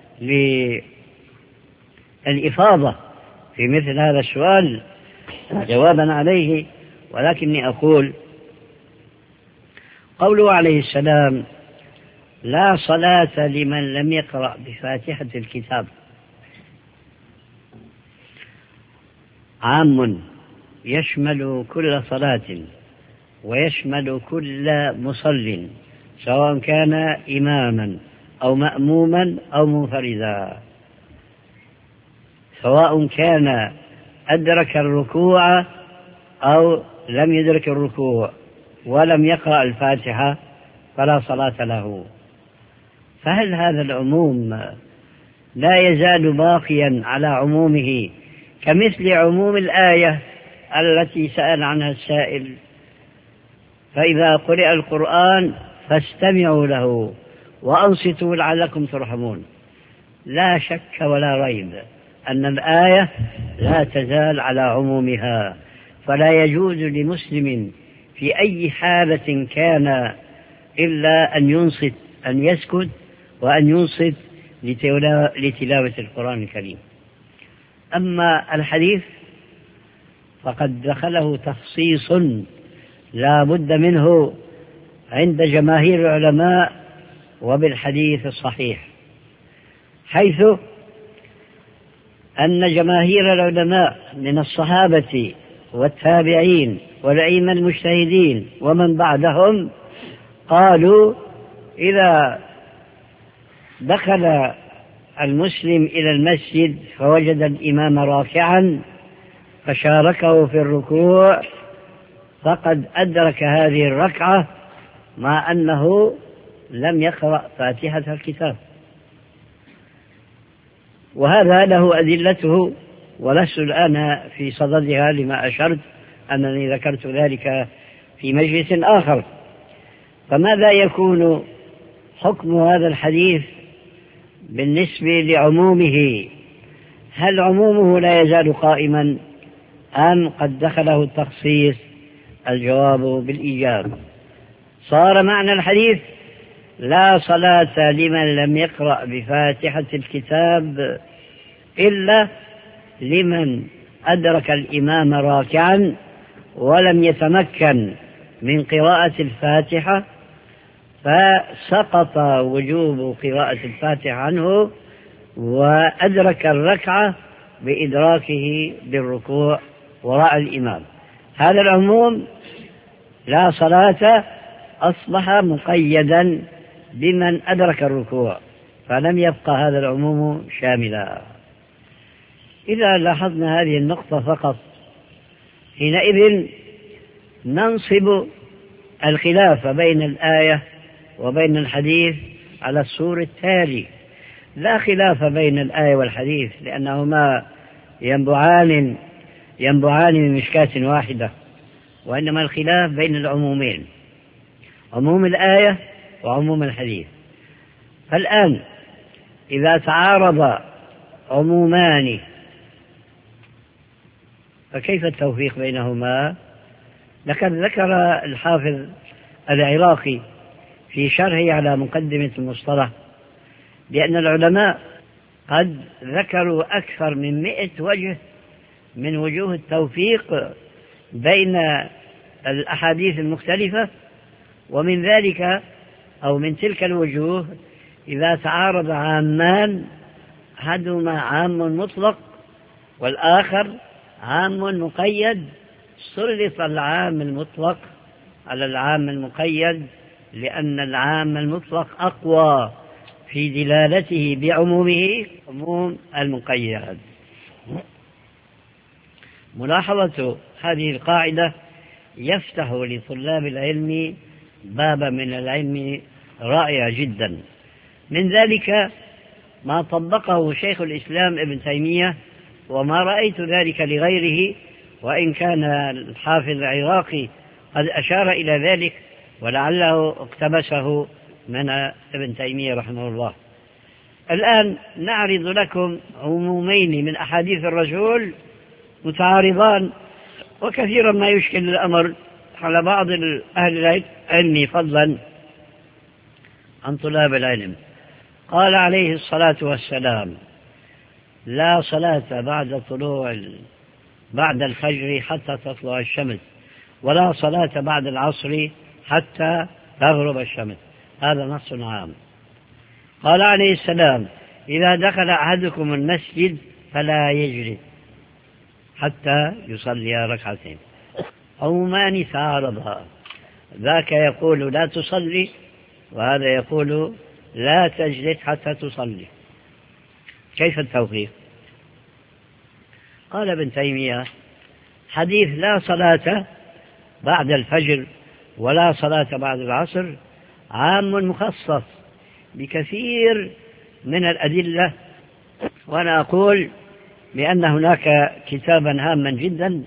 للإفاضة في مثل هذا السؤال جوابا عليه، ولكني أقول قوله عليه السلام لا صلاة لمن لم يقرأ بفاتحة الكتاب عام يشمل كل صلاة ويشمل كل مصل سواء كان إماما أو مأموما أو منفردا، سواء كان أدرك الركوع أو لم يدرك الركوع ولم يقرأ الفاتحة فلا صلاة له. فهل هذا العموم لا يزال باقيا على عمومه كمثل عموم الآية التي سأل عنها السائل فإذا قرئ القرآن فاستمعوا له وأنصتوا لعلكم ترحمون؟ لا شك ولا ريب أن الآية لا تزال على عمومها، فلا يجوز لمسلم في أي حالة كان إلا أن ينصت، أن يسكت وأن ينصت لتلاوة القرآن الكريم. أما الحديث فقد دخله تخصيص لا بد منه عند جماهير العلماء وبالحديث الصحيح، حيث أن جماهير العلماء من الصحابة والتابعين والأئمة المجتهدين ومن بعدهم قالوا إذا دخل المسلم إلى المسجد فوجد الإمام راكعا فشاركه في الركوع فقد أدرك هذه الركعة مع أنه لم يقرأ فاتحة الكتاب، وهذا له أدلته، ولست الآن في صددها لما أشرت أنني ذكرت ذلك في مجلس آخر. فماذا يكون حكم هذا الحديث بالنسبة لعمومه؟ هل عمومه لا يزال قائما أم قد دخله التخصيص؟ الجواب بالإيجاب. صار معنى الحديث لا صلاة لمن لم يقرأ بفاتحة الكتاب إلا لمن أدرك الإمام راكعا ولم يتمكن من قراءة الفاتحة، فسقط وجوب قراءة الفاتحة عنه وأدرك الركعة بإدراكه بالركوع وراء الإمام. هذا العموم لا صلاة أصبح مقيدا بمن أدرك الركوع، فلم يبقى هذا العموم شاملا. إذا لاحظنا هذه النقطة فقط حينئذ ننصب الخلاف بين الآية وبين الحديث على الصور التالي: لا خلاف بين الآية والحديث لأنهما ينبعان ينبعان من مشكاة واحدة، وإنما الخلاف بين العمومين، عموم الآية وعموم الحديث. فالآن إذا تعارض عمومان فكيف التوفيق بينهما؟ لقد ذكر الحافظ العراقي في شرحه على مقدمة المصطلح بأن العلماء قد ذكروا أكثر من مئة وجه من وجوه التوفيق بين الأحاديث المختلفة، ومن ذلك أو من تلك الوجوه إذا تعارض عامان أحدهما عام مطلق والآخر عام مقيد سلط العام المطلق على العام المقيد، لأن العام المطلق أقوى في دلالته بعمومه عموم المقيد. ملاحظة هذه القاعدة يفتح لطلاب العلم بابا من العلم رائع جدا. من ذلك ما طبقه شيخ الإسلام ابن تيمية، وما رأيت ذلك لغيره، وإن كان الحافظ العراقي قد أشار إلى ذلك ولعله اقتبسه من ابن تيمية رحمه الله. الآن نعرض لكم عمومين من أحاديث الرسول متعارضان، وكثيرا ما يشكل الأمر على بعض أهل العلم فضلا عن طلاب العلم. قال عليه الصلاة والسلام: لا صلاة بعد طلوع بعد الفجر حتى تطلع الشمس، ولا صلاة بعد العصر حتى تغرب الشمس. هذا نص عام. قال عليه السلام: إذا دخل أحدكم المسجد فلا يجلس حتى يصلي ركعتين. عمومان تعارضا، ذاك يقول لا تصلي وهذا يقول لا تجلس حتى تصلي. كيف التوفيق؟ قال ابن تيمية: حديث لا صلاة بعد الفجر ولا صلاة بعد العصر عام مخصص بكثير من الأدلة، وأنا أقول بأن هناك كتابا هاما جدا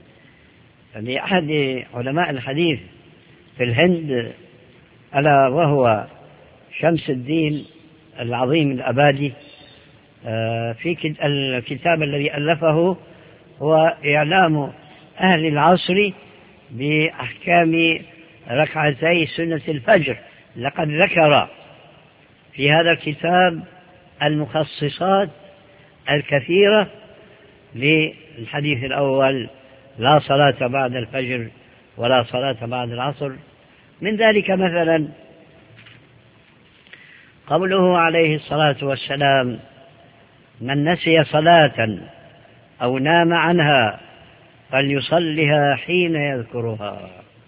لأحد علماء الحديث في الهند، ألا وهو شمس الدين العظيم الأبادي، في الكتاب الذي ألفه هو إعلام أهل العصر بأحكام ركعتي سنة الفجر. لقد ذكر في هذا الكتاب المخصصات الكثيرة للحديث الأول: لا صلاة بعد الفجر ولا صلاة بعد العصر. من ذلك مثلا قوله عليه الصلاة والسلام: من نسي صلاة أو نام عنها فليصلها حين يذكرها.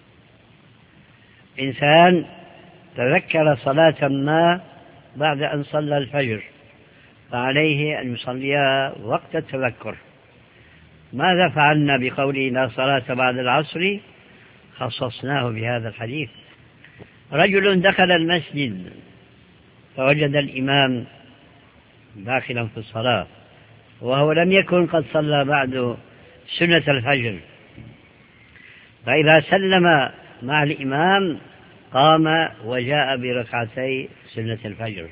إنسان تذكر صلاة ما بعد أن صلى الفجر فعليه أن يصليها وقت التذكر. ماذا فعلنا بقوله لا صلاة بعد العصر؟ خصصناه بهذا الحديث. رجل دخل المسجد فوجد الإمام داخلا في الصلاة، وهو لم يكن قد صلى بعد سنة الفجر، فإذا سلم مع الإمام قام وجاء بركعتي سنة الفجر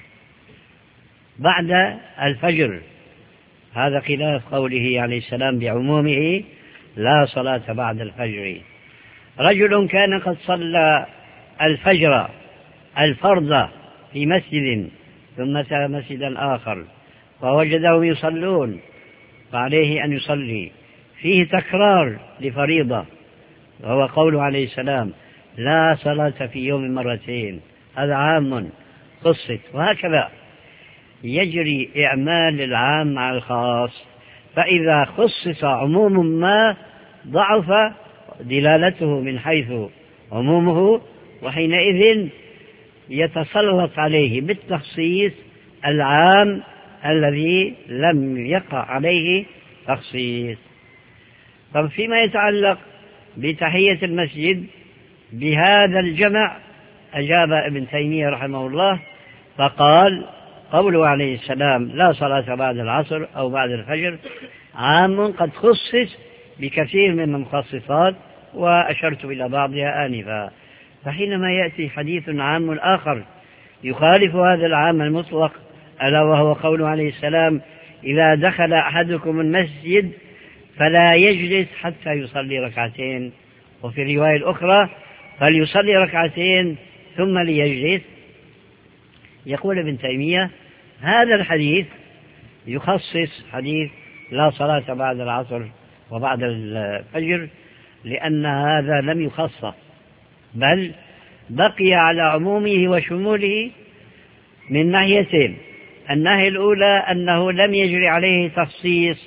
بعد الفجر. هذا خلاف قوله عليه السلام بعمومه لا صلاة بعد الفجر. رجل كان قد صلى الفجر الفرض في مسجد ثم أتى مسجدا آخر فوجدهم يصلون، فعليه أن يصلي، فيه تكرار لفريضة، وهو قوله عليه السلام لا صلاة في يوم مرتين، هذا عام خصت. وهكذا يجري إعمال العام مع الخاص، فإذا خصص عموم ما ضعف دلالته من حيث عمومه، وحينئذ يتسلط عليه بالتخصيص العام الذي لم يقع عليه تخصيص. فيما يتعلق بتحية المسجد بهذا الجمع أجاب ابن تيمية رحمه الله فقال قوله عليه السلام لا صلاة بعد العصر أو بعد الفجر عام قد خصص بكثير من المخصصات، وأشرت إلى بعضها آنفا. فحينما يأتي حديث عام آخر يخالف هذا العام المطلق، ألا وهو قوله عليه السلام إذا دخل أحدكم المسجد فلا يجلس حتى يصلي ركعتين، وفي الرواية الأخرى فليصلي ركعتين ثم ليجلس. يقول ابن تيمية هذا الحديث يخصص حديث لا صلاة بعد العصر وبعد الفجر، لأن هذا لم يخصص بل بقي على عمومه وشموله من ناحيتين. الناحية الأولى أنه لم يجري عليه تخصيص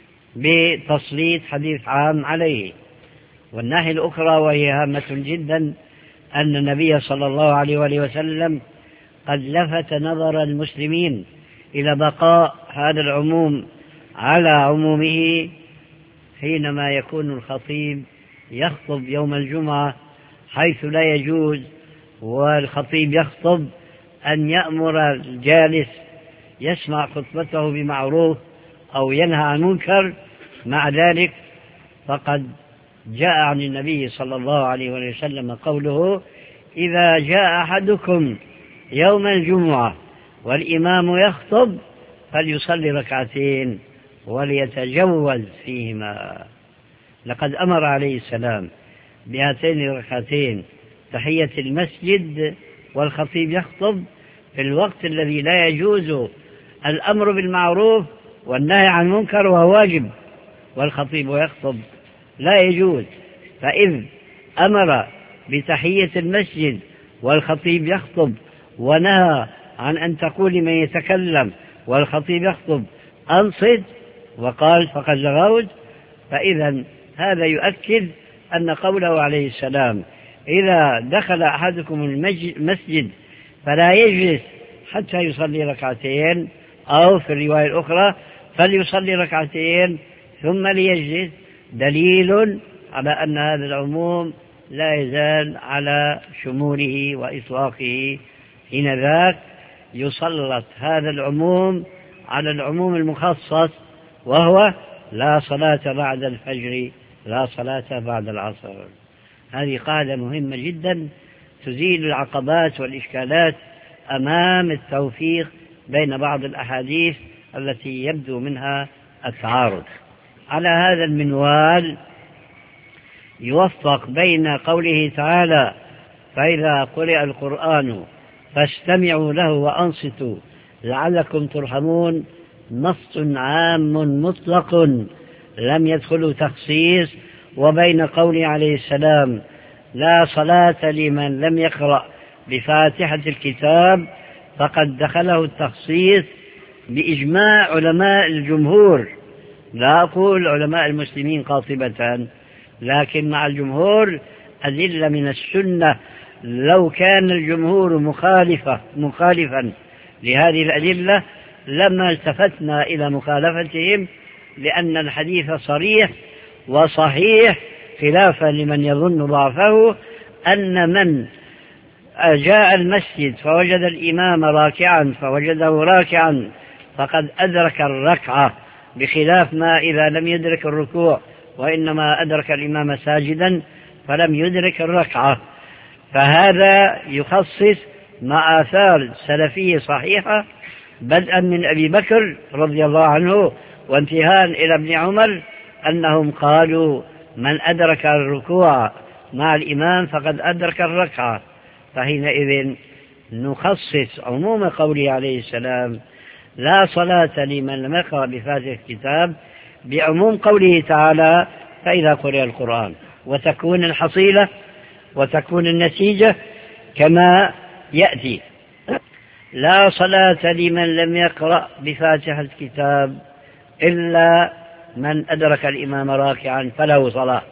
بتسليط حديث عام عليه، والناحية الأخرى وهي هامة جدا أن النبي صلى الله عليه وآله وسلم قد لفت نظر المسلمين إلى بقاء هذا العموم على عمومه حينما يكون الخطيب يخطب يوم الجمعة، حيث لا يجوز والخطيب يخطب أن يأمر الجالس يسمع خطبته بمعروف أو ينهى عن منكر. مع ذلك فقد جاء عن النبي صلى الله عليه وسلم قوله إذا جاء أحدكم يوم الجمعة والإمام يخطب فليصلي ركعتين وليتجوز فيهما. لقد أمر عليه السلام بهاتين الركعتين تحية المسجد والخطيب يخطب في الوقت الذي لا يجوز الأمر بالمعروف والنهي عن المنكر وهو واجب، والخطيب يخطب لا يجوز. فإذ أمر بتحية المسجد والخطيب يخطب ونهى عن أن تقول من يتكلم والخطيب يخطب أنصت وقال فقد لغوت، فإذا هذا يؤكد أن قوله عليه السلام إذا دخل أحدكم المسجد فلا يجلس حتى يصلي ركعتين، أو في الرواية الأخرى فليصلي ركعتين ثم ليجلس، دليل على أن هذا العموم لا يزال على شموله وإطلاقه. حين ذاك يسلط هذا العموم على العموم المخصص، وهو لا صلاة بعد الفجر لا صلاة بعد العصر. هذه قاعدة مهمة جدا تزيل العقبات والإشكالات أمام التوفيق بين بعض الأحاديث التي يبدو منها التعارض. على هذا المنوال يوفق بين قوله تعالى فإذا قرئ القرآن فاستمعوا له وأنصتوا لعلكم ترحمون، نص عام مطلق لم يدخل تخصيص، وبين قوله عليه السلام لا صلاة لمن لم يقرأ بفاتحة الكتاب فقد دخله التخصيص بإجماع علماء الجمهور، لا أقول علماء المسلمين قاطبة، لكن مع الجمهور أدلة من السنة. لو كان الجمهور مخالفة مخالفا لهذه الأدلة لما التفتنا إلى مخالفتهم، لأن الحديث صريح وصحيح خلافا لمن يظن ضعفه، أن من جاء المسجد فوجد الإمام راكعا فوجده راكعا فقد أدرك الركعة، بخلاف ما إذا لم يدرك الركوع وإنما أدرك الإمام ساجدا فلم يدرك الركعة. فهذا يخصص مع آثار سلفية صحيحة بدءا من أبي بكر رضي الله عنه وانتهاء إلى ابن عمر أنهم قالوا من أدرك الركوع مع الإمام فقد أدرك الركعة. فحينئذ نخصص عموم قوله عليه السلام لا صلاة لمن لم يقرأ بفاتحة الكتاب بعموم قوله تعالى فإذا قرئ القرآن، وتكون الحصيلة وتكون النتيجة كما يأتي: لا صلاة لمن لم يقرأ بفاتحة الكتاب إلا من أدرك الإمام راكعا فله صلاة.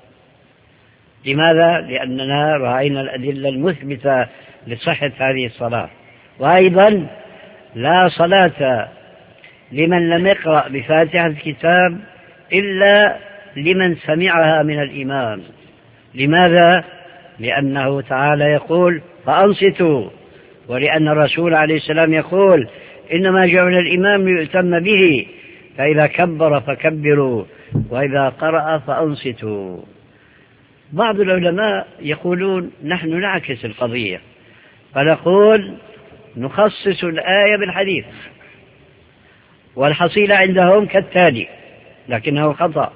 لماذا؟ لأننا رأينا الأدلة المثبتة لصحة هذه الصلاة. وأيضا لا صلاة لمن لم يقرأ بفاتحة الكتاب إلا لمن سمعها من الإمام. لماذا؟ لأنه تعالى يقول فأنصتوا، ولأن الرسول عليه السلام يقول إنما جعل الإمام ليؤتم به، فإذا كبر فكبروا وإذا قرأ فأنصتوا. بعض العلماء يقولون نحن نعكس القضية، فنقول نخصص الآية بالحديث، والحصيلة عندهم كالتالي لكنه خطأ.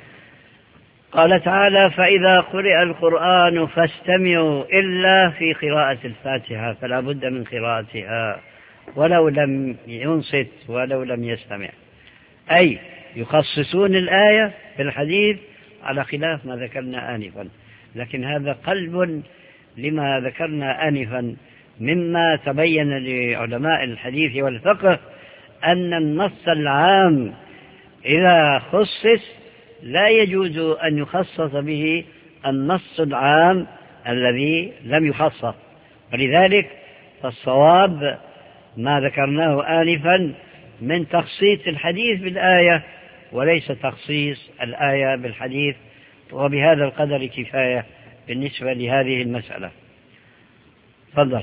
قال تعالى فإذا قرئ القرآن فاستمعوا إلا في قراءة الفاتحة، فلا بد من قراءتها ولو لم ينصت ولو لم يستمع، أي يخصصون الآية في الحديث على خلاف ما ذكرنا آنفا. لكن هذا قلب لما ذكرنا آنفا مما تبين لعلماء الحديث والفقه أن النص العام إذا خصص لا يجوز أن يخصص به النص العام الذي لم يخصص. ولذلك فالصواب ما ذكرناه آنفا من تخصيص الحديث بالآية وليس تخصيص الآية بالحديث. وبهذا القدر كفاية بالنسبة لهذه المسألة. تفضل.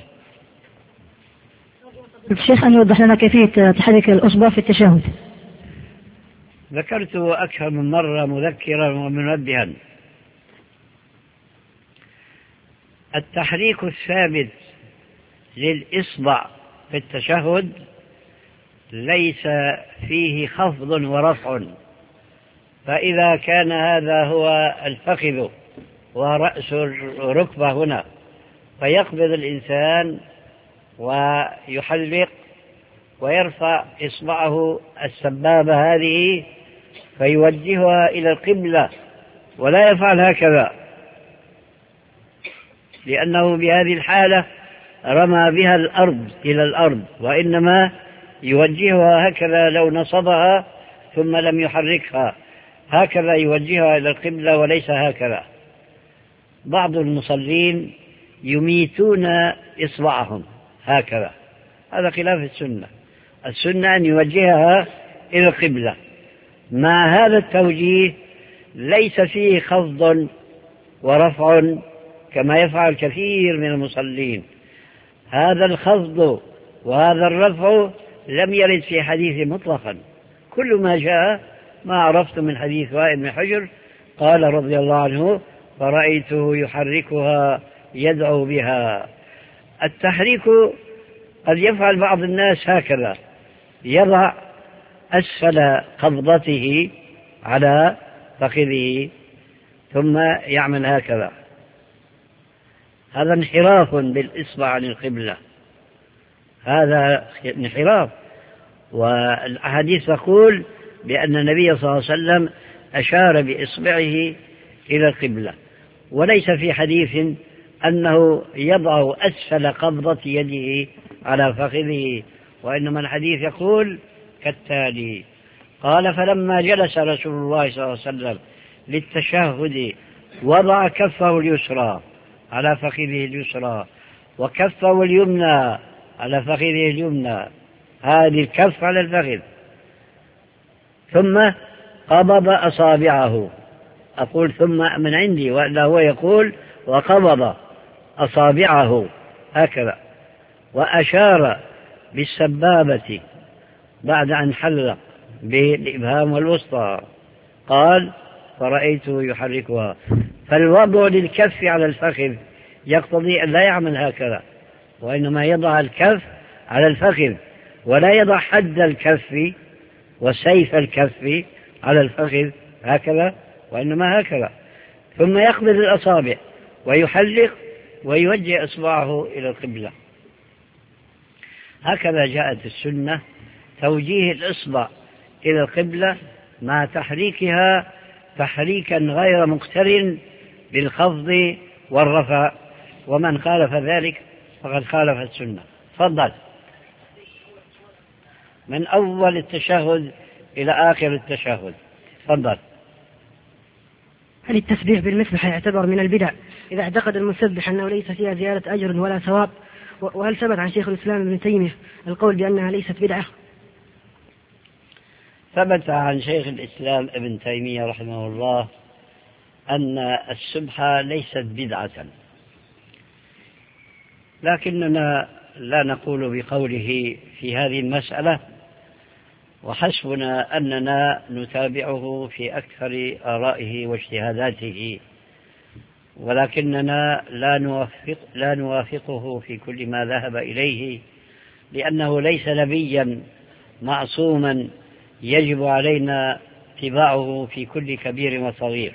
الشيخ أن يوضح لنا كيفية تحريك الأصبع في التشهد. ذكرت أكثر من مرة مذكرا ومنبها. التحريك الثابت للإصبع في التشهد ليس فيه خفض ورفع، فإذا كان هذا هو الفخذ ورأس الركبة هنا فيقبض الإنسان ويحلق ويرفع إصبعه السبابة هذه فيوجهها إلى القبلة ولا يفعل هكذا، لأنه بهذه الحالة رمى بها الأرض إلى الأرض، وإنما يوجهها هكذا لو نصبها ثم لم يحركها هكذا يوجهها إلى القبلة وليس هكذا. بعض المصلين يميتون إصبعهم هكذا، هذا خلاف السنة. السنة أن يوجهها إلى القبلة. مع هذا التوجيه ليس فيه خفض ورفع كما يفعل كثير من المصلين. هذا الخفض وهذا الرفع لم يرد في حديث مطلقا، كل ما جاء ما عرفت من حديث وائل بن حجر قال رضي الله عنه فرأيته يحركها يدعو بها. التحريك قد يفعل بعض الناس هكذا، يضع أسفل قبضته على فخذه ثم يعمل هكذا، هذا انحراف بالإصبع عن القبلة، هذا انحراف. والأحاديث تقول بأن النبي صلى الله عليه وسلم أشار بإصبعه إلى القبلة، وليس في حديث أنه يضع أسفل قبضة يده على فخذه، وإنما الحديث يقول كالتالي: قال فلما جلس رسول الله صلى الله عليه وسلم للتشهد وضع كفه اليسرى على فخذه اليسرى وكفه اليمنى على فخذه اليمنى، هذه الكف على الفخذ، ثم قبض أصابعه. أقول ثم من عندي، وإلا هو يقول وقبض أصابعه هكذا، وأشار بالسبابة بعد أن حلق بالإبهام والوسطى قال فرأيته يحركها. فالوضع للكف على الفخذ يقتضي أن لا يعمل هكذا، وإنما يضع الكف على الفخذ ولا يضع حد الكف وسيف الكف على الفخذ هكذا، وإنما هكذا، ثم يقبض الأصابع ويحلق ويوجه إصبعه إلى القبلة. هكذا جاءت السنة، توجيه الإصبع إلى القبلة مع تحريكها تحريكا غير مقترن بالخفض والرفع، ومن خالف ذلك فقد خالف السنة. تفضل. من أول التشهد إلى آخر التشهد. تفضل. هل التسبيح بالمسبح يعتبر من البدع إذا اعتقد المسبح أنه ليس فيها زيادة أجر ولا ثواب؟ وهل ثبت عن شيخ الإسلام ابن تيمية القول بأنها ليست بدعة؟ ثبت عن شيخ الإسلام ابن تيمية رحمه الله أن السبحة ليست بدعة، لكننا لا نقول بقوله في هذه المسألة، وحسبنا أننا نتابعه في أكثر آرائه واجتهاداته، ولكننا لا نوافق لا نوافقه في كل ما ذهب إليه، لأنه ليس نبيا معصوما يجب علينا اتباعه في كل كبير وصغير.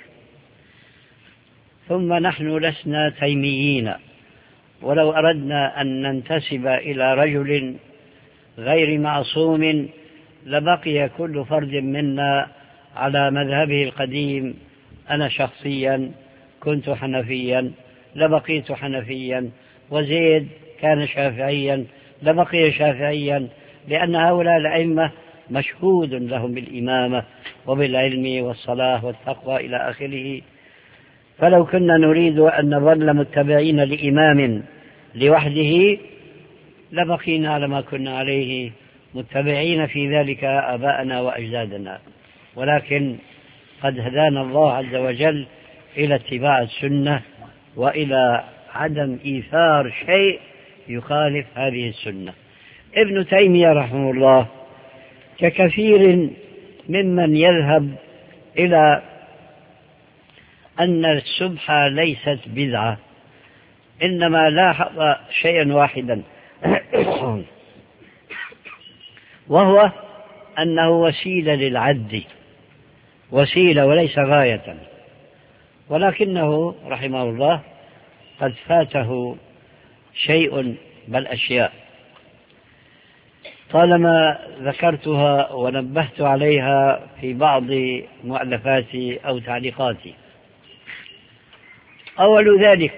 ثم نحن لسنا تيميين، ولو أردنا أن ننتسب إلى رجل غير معصوم لبقي كل فرد منا على مذهبه القديم. أنا شخصيا كنت حنفيا لبقيت حنفيا، وزيد كان شافعيا لبقي شافعيا، لأن هؤلاء الأئمة مشهود لهم بالإمامة وبالعلم والصلاة والتقوى إلى آخره. فلو كنا نريد أن نظل متبعين لإمام لوحده لبقينا على ما كنا عليه متبعين في ذلك آباءنا وأجدادنا، ولكن قد هدانا الله عز وجل إلى اتباع السنة وإلى عدم إيثار شيء يخالف هذه السنة. ابن تيمية رحمه الله ككثير ممن يذهب إلى أن السبحة ليست بدعة، إنما لاحظ شيئا واحدا وهو أنه وسيلة للعد، وسيلة وليس غاية، ولكنه رحمه الله قد فاته شيء بل أشياء طالما ذكرتها ونبهت عليها في بعض مؤلفاتي أو تعليقاتي. أول ذلك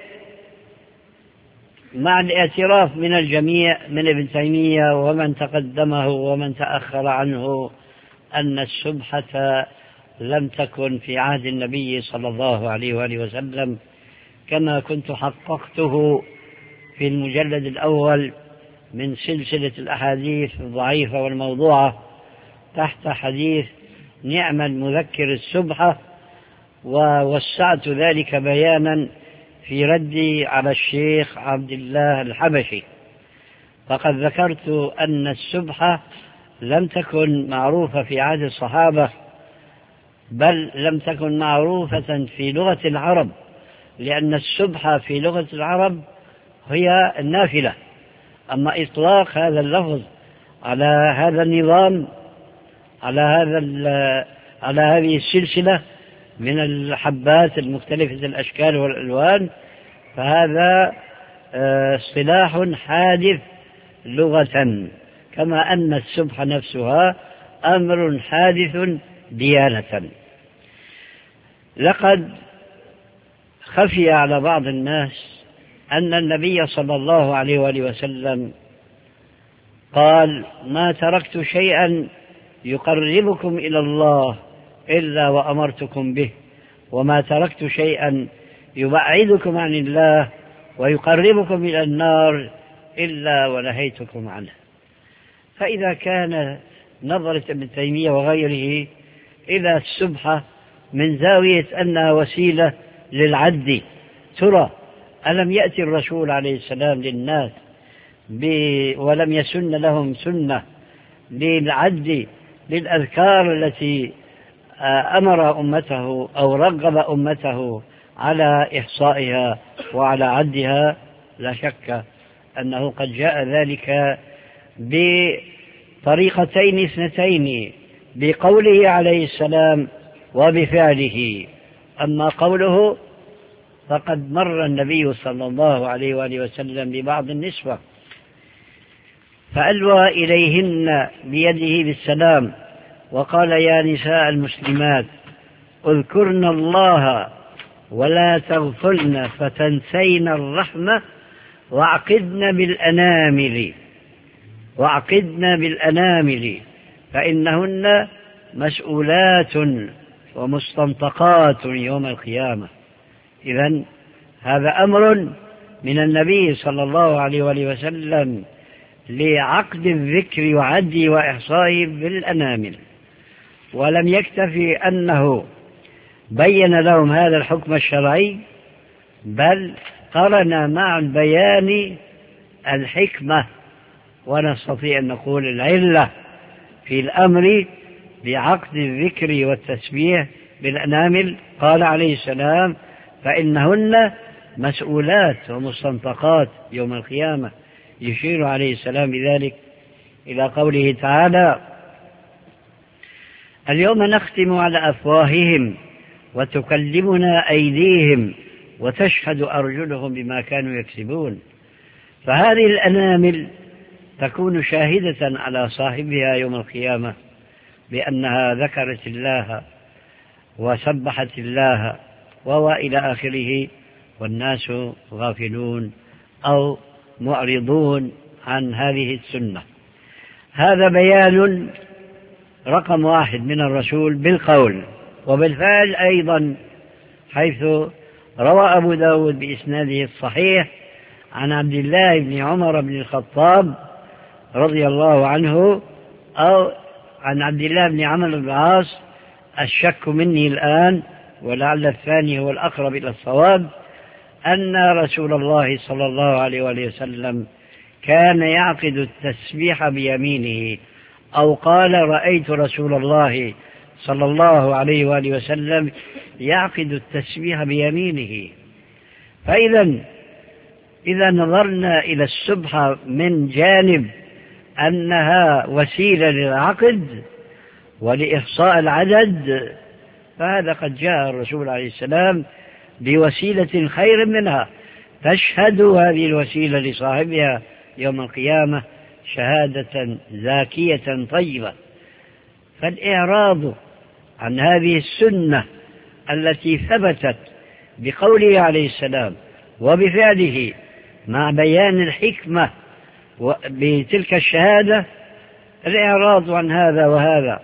مع الاعتراف من الجميع من ابن تيمية ومن تقدمه ومن تأخر عنه أن السبحة لم تكن في عهد النبي صلى الله عليه وآله وسلم، كما كنت حققته في المجلد الأول من سلسلة الأحاديث الضعيفة والموضوعة تحت حديث نعم المذكر السبحة، ووسعت ذلك بيانا في ردي على الشيخ عبد الله الحبشي. فقد ذكرت أن السبحة لم تكن معروفة في عهد الصحابة، بل لم تكن معروفة في لغة العرب، لأن السبحة في لغة العرب هي النافلة. أما إطلاق هذا اللفظ على هذا النظام على هذا على هذه السلسلة من الحبات المختلفة الأشكال والألوان فهذا اصطلاح حادث لغة، كما أن السبحة نفسها أمر حادث ديانة. لقد خفي على بعض الناس أن النبي صلى الله عليه وآله وسلم قال ما تركت شيئا يقربكم إلى الله إلا وأمرتكم به، وما تركت شيئا يبعدكم عن الله ويقربكم إلى النار إلا ونهيتكم عنه. فإذا كان نظرة ابن تيمية وغيره إلى السبحة من زاوية أنها وسيلة للعد، ترى ألم يأتي الرسول عليه السلام للناس ولم يسن لهم سنة للعد للأذكار التي أمر أمته أو رغب أمته على إحصائها وعلى عدها، لا شك أنه قد جاء ذلك بطريقتين اثنتين، بقوله عليه السلام وبفعله. أما قوله فقد مر النبي صلى الله عليه وآله وسلم ببعض النسوة فألوى إليهن بيده بالسلام وقال: يا نساء المسلمات اذكرن الله ولا تغفلن فتنسين الرحمة واعقدن بالأنامل واعقدن بالأنامل فإنهن مسؤولات ومستنطقات يوم القيامة. إذن هذا أمر من النبي صلى الله عليه وآله وسلم لعقد الذكر وعده وإحصائه بالأنامل. ولم يكتفي أنه بين لهم هذا الحكم الشرعي، بل قرن مع البيان الحكمة، ونستطيع أن نقول العلة في الأمر بعقد الذكر والتسبيح بالأنامل. قال عليه السلام: فإنهن مسؤولات ومستنطقات يوم القيامة، يشير عليه السلام بذلك إلى قوله تعالى: اليوم نختم على أفواههم وتكلمنا أيديهم وتشهد أرجلهم بما كانوا يكسبون. فهذه الأنامل تكون شاهدة على صاحبها يوم القيامة بأنها ذكرت الله وسبحت الله وإلى آخره، والناس غافلون أو معرضون عن هذه السنة. هذا بيان رقم واحد من الرسول بالقول وبالفعل أيضا، حيث روى أبو داود بإسناده الصحيح عن عبد الله بن عمر بن الخطاب رضي الله عنه، أو عن عبد الله بن عمرو بن العاص، الشك مني الآن ولعل الثاني هو الأقرب إلى الصواب، أن رسول الله صلى الله عليه وآله وسلم كان يعقد التسبيح بيمينه، أو قال: رأيت رسول الله صلى الله عليه وآله وسلم يعقد التسبيح بيمينه. فإذا إذا نظرنا إلى السبحة من جانب أنها وسيلة للعقد ولإحصاء العدد، فهذا قد جاء الرسول عليه السلام بوسيلة خير منها، تشهد هذه الوسيلة لصاحبها يوم القيامة شهادة زاكية طيبة. فالإعراض عن هذه السنة التي ثبتت بقوله عليه السلام وبفعله مع بيان الحكمة بتلك الشهادة، الإعراض عن هذا وهذا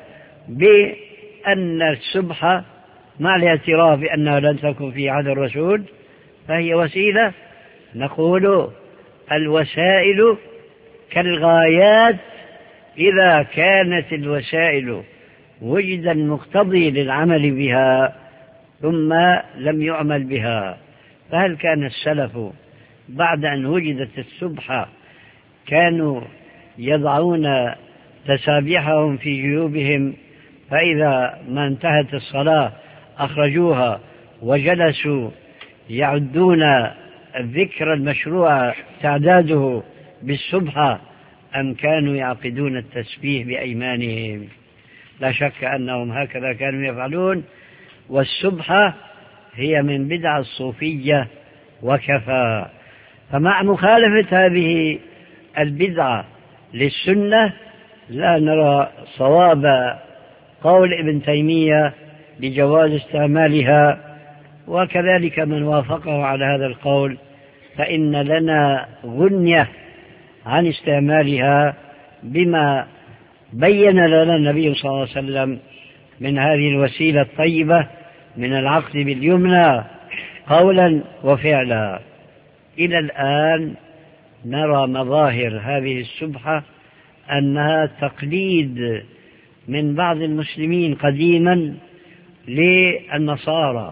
بأن السبحة مع الاعتراف بأنها لن تكن في عهد الرسول فهي وسيلة، نقول الوسائل كالغايات، إذا كانت الوسائل وجد المقتضي للعمل بها ثم لم يعمل بها. فهل كان السلف بعد أن وجدت السبحة كانوا يضعون تسابيحهم في جيوبهم، فإذا ما انتهت الصلاة أخرجوها وجلسوا يعدون الذكر المشروع تعداده بالسبحة، أم كانوا يعقدون التسبيح بأيمانهم؟ لا شك أنهم هكذا كانوا يفعلون، والسبحة هي من بدع الصوفية وكفى. فمع مخالفة هذه البدعة للسنة لا نرى صواب قول ابن تيمية بجواز استعمالها، وكذلك من وافقه على هذا القول، فإن لنا غنية عن استعمالها بما بين لنا النبي صلى الله عليه وسلم من هذه الوسيلة الطيبة من العقد باليمنى قولا وفعلا. إلى الآن نرى مظاهر هذه السبحة أنها تقليد من بعض المسلمين قديما للنصارى،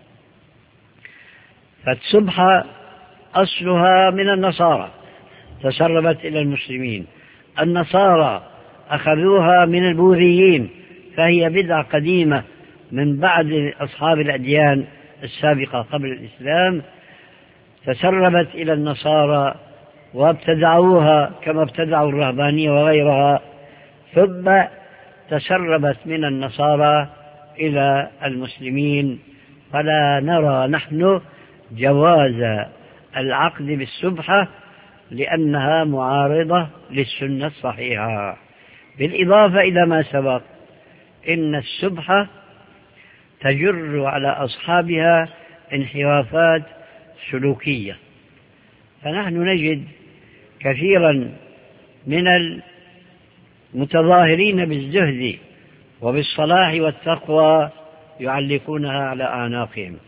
فالسبحة أصلها من النصارى تسربت إلى المسلمين. النصارى أخذوها من البوذيين، فهي بدعة قديمة من بعد أصحاب الأديان السابقة قبل الإسلام، تسربت إلى النصارى وابتدعوها كما ابتدعوا الرهبانية وغيرها، ثم تسربت من النصارى إلى المسلمين. فلا نرى نحن جواز العقد بالسبحة لأنها معارضة للسنة الصحيحة. بالإضافة إلى ما سبق، إن السبحة تجر على أصحابها انحرافات سلوكية، فنحن نجد كثيرا من المتظاهرين بالزهد وبالصلاح والتقوى يعلقونها على أعناقهم.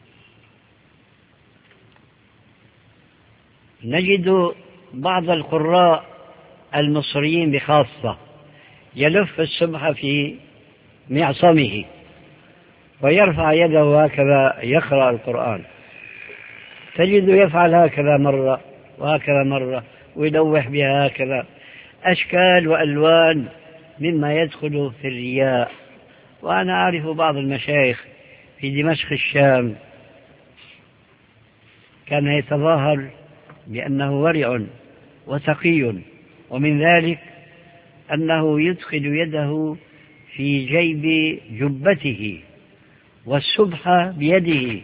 نجد بعض القراء المصريين بخاصة يلف السبحة في معصمه ويرفع يده هكذا يقرأ القرآن، تجد يفعل هكذا مرة وهكذا مرة ويلوح بها هكذا، أشكال وألوان مما يدخل في الرياء. وأنا أعرف بعض المشايخ في دمشق الشام كان يتظاهر بأنه ورع وتقي، ومن ذلك أنه يدخل يده في جيب جبته والسبحة بيده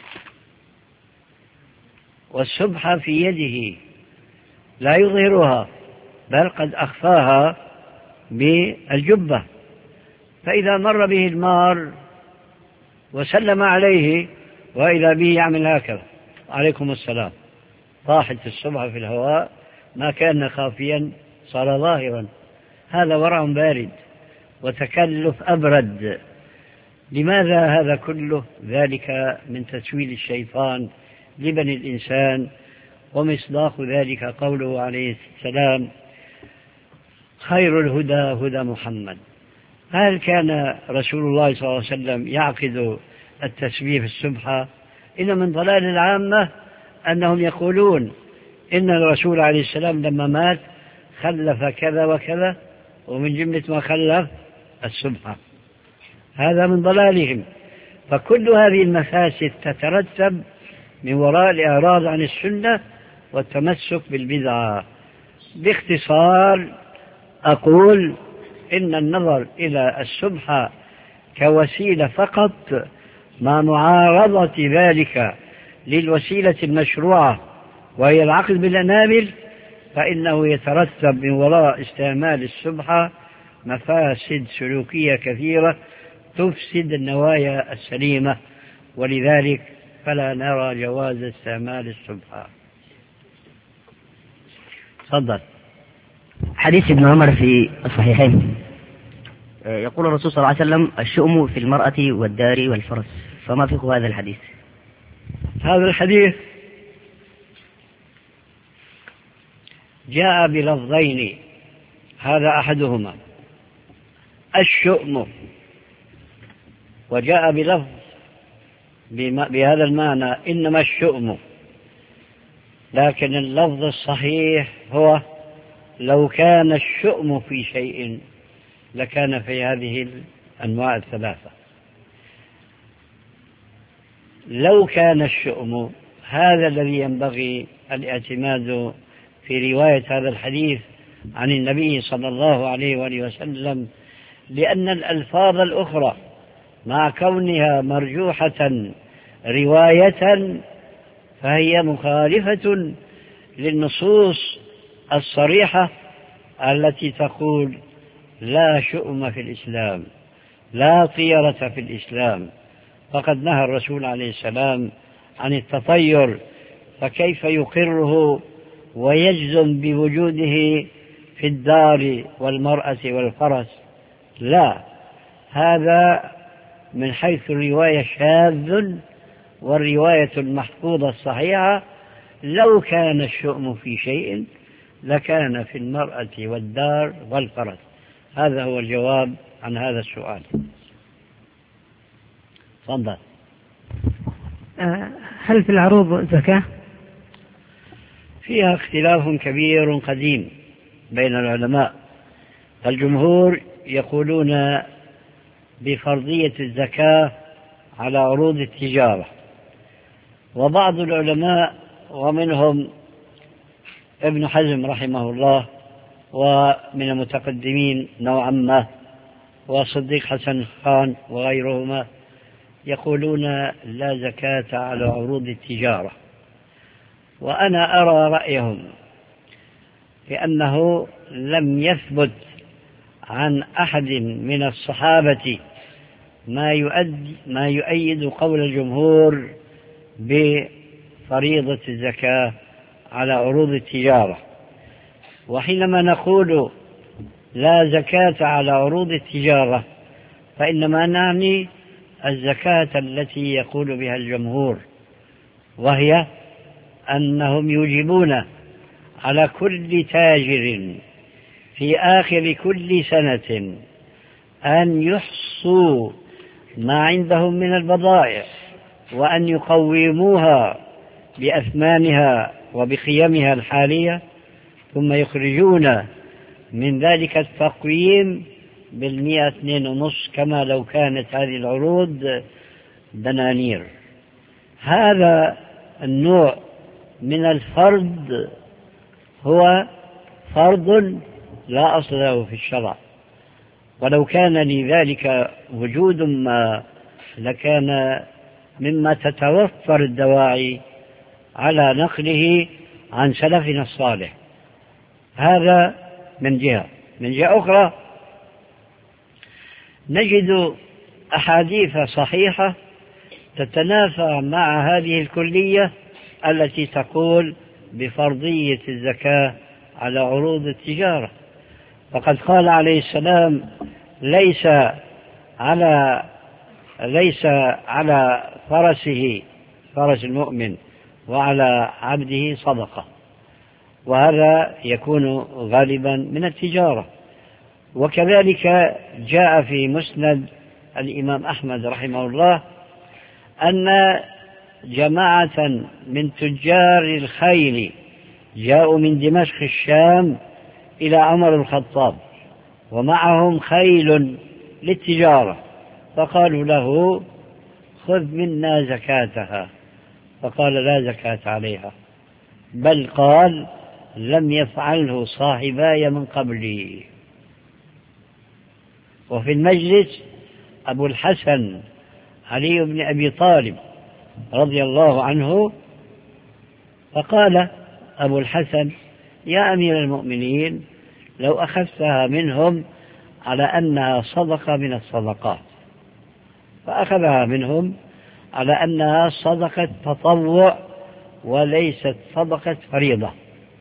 والسبحة في يده لا يظهرها، بل قد أخفاها بالجبة، فإذا مر به المار وسلم عليه وإذا به يعمل هكذا عليكم السلام، طاحت السبحة في الهواء، ما كان خافيا صار ظاهرا. هذا ورع بارد وتكلف أبرد. لماذا هذا كله؟ ذلك من تسويل الشيطان لبني الإنسان، ومصداق ذلك قوله عليه السلام: خير الهدى هدى محمد. هل كان رسول الله صلى الله عليه وسلم يعقد التسبيح في السبحة؟ إن من ضلال العامة أنهم يقولون إن الرسول عليه السلام لما مات خلف كذا وكذا، ومن جملة ما خلف السبحة. هذا من ضلالهم. فكل هذه المفاسد تترتب من وراء الإعراض عن السنة والتمسك بالبدعة. باختصار أقول إن النظر إلى السبحة كوسيلة فقط مع معارضة ذلك للوسيلة المشروعة وهي العقد بالأنامل، فإنه يترتب من وراء استعمال السبحة مفاسد سلوكية كثيرة تفسد النوايا السليمة، ولذلك فلا نرى جواز استعمال السبحة. تفضل. حديث ابن عمر في الصحيحين يقول الرسول صلى الله عليه وسلم: الشؤم في المرأة والدار والفرس. فما فقه هذا الحديث؟ هذا الحديث جاء بلفظين، هذا أحدهما الشؤم، وجاء بلفظ بهذا المعنى إنما الشؤم، لكن اللفظ الصحيح هو لو كان الشؤم في شيء لكان في هذه الأنواع الثلاثة. لو كان الشؤم، هذا الذي ينبغي الاعتماد في رواية هذا الحديث عن النبي صلى الله عليه وآله وسلم، لأن الألفاظ الأخرى مع كونها مرجوحة رواية فهي مخالفة للنصوص الصريحة التي تقول لا شؤم في الإسلام، لا طيرة في الإسلام. فقد نهى الرسول عليه السلام عن التطير، فكيف يقره ويجزم بوجوده في الدار والمرأة والفرس؟ لا، هذا من حيث الرواية شاذ، والرواية المحفوظة الصحيحة لو كان الشؤم في شيء لكان في المرأة والدار والفرس. هذا هو الجواب عن هذا السؤال. تفضل. هل في العروض زكاة؟ فيها اختلاف كبير قديم بين العلماء، الجمهور يقولون بفرضية الزكاة على عروض التجارة، وبعض العلماء ومنهم ابن حزم رحمه الله ومن المتقدمين نوعا ما وصديق حسن خان وغيرهما يقولون لا زكاة على عروض التجارة. وأنا أرى رأيهم بأنه لم يثبت عن أحد من الصحابة ما يؤدي ما يؤيد قول الجمهور بفريضة الزكاة على عروض التجارة. وحينما نقول لا زكاة على عروض التجارة فإنما نعني الزكاة التي يقول بها الجمهور، وهي أنهم يوجبون على كل تاجر في آخر كل سنة أن يحصوا ما عندهم من البضائع وأن يقوموها بأثمانها وبقيمها الحالية، ثم يخرجون من ذلك التقويم بالمئة اثنين ونصف كما لو كانت هذه العروض دنانير. هذا النوع من الفرض هو فرض لا أصل له في الشرع، ولو كان لذلك وجود ما لكان مما تتوفر الدواعي على نقله عن سلفنا الصالح. هذا من جهة. من جهة أخرى نجد أحاديث صحيحة تتنافى مع هذه الكلية التي تقول بفرضية الزكاة على عروض التجارة. فقد قال عليه السلام ليس على ليس على فرسه فرس المؤمن وعلى عبده صدقة، وهذا يكون غالبا من التجارة. وكذلك جاء في مسند الإمام أحمد رحمه الله أن جماعة من تجار الخيل جاءوا من دمشق الشام إلى عمر الخطاب ومعهم خيل للتجارة، فقالوا له خذ منا زكاتها، فقال لا زكاة عليها، بل قال لم يفعله صاحباي من قبلي. وفي المجلس أبو الحسن علي بن أبي طالب رضي الله عنه، فقال أبو الحسن يا أمير المؤمنين لو أخذتها منهم على أنها صدقة من الصدقات، فأخذها منهم على أنها صدقة تطوع وليست صدقة فريضة.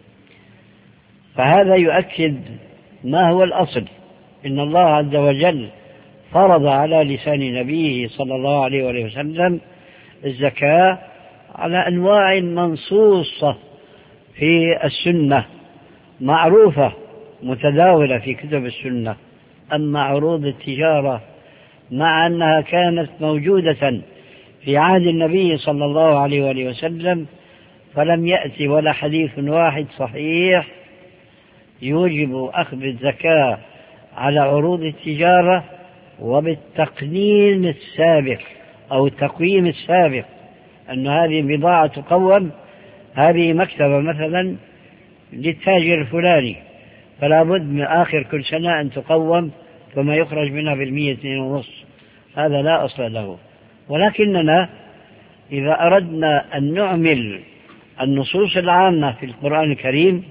فهذا يؤكد ما هو الأصل، إن الله عز وجل فرض على لسان نبيه صلى الله عليه وآله وسلم الزكاة على أنواع منصوصة في السنة معروفة متداولة في كتب السنة. أما عروض التجارة مع أنها كانت موجودة في عهد النبي صلى الله عليه وآله وسلم فلم يأتي ولا حديث واحد صحيح يوجب أخذ الزكاة على عروض التجارة وبالتقنين السابق أو التقويم السابق، أن هذه بضاعة تقوم، هذه مكتبة مثلا للتاجر الفلاني فلا بد من آخر كل سنة أن تقوم ثم يخرج منها بالمئة اثنين ونصف. هذا لا أصل له. ولكننا إذا أردنا أن نعمل النصوص العامة في القرآن الكريم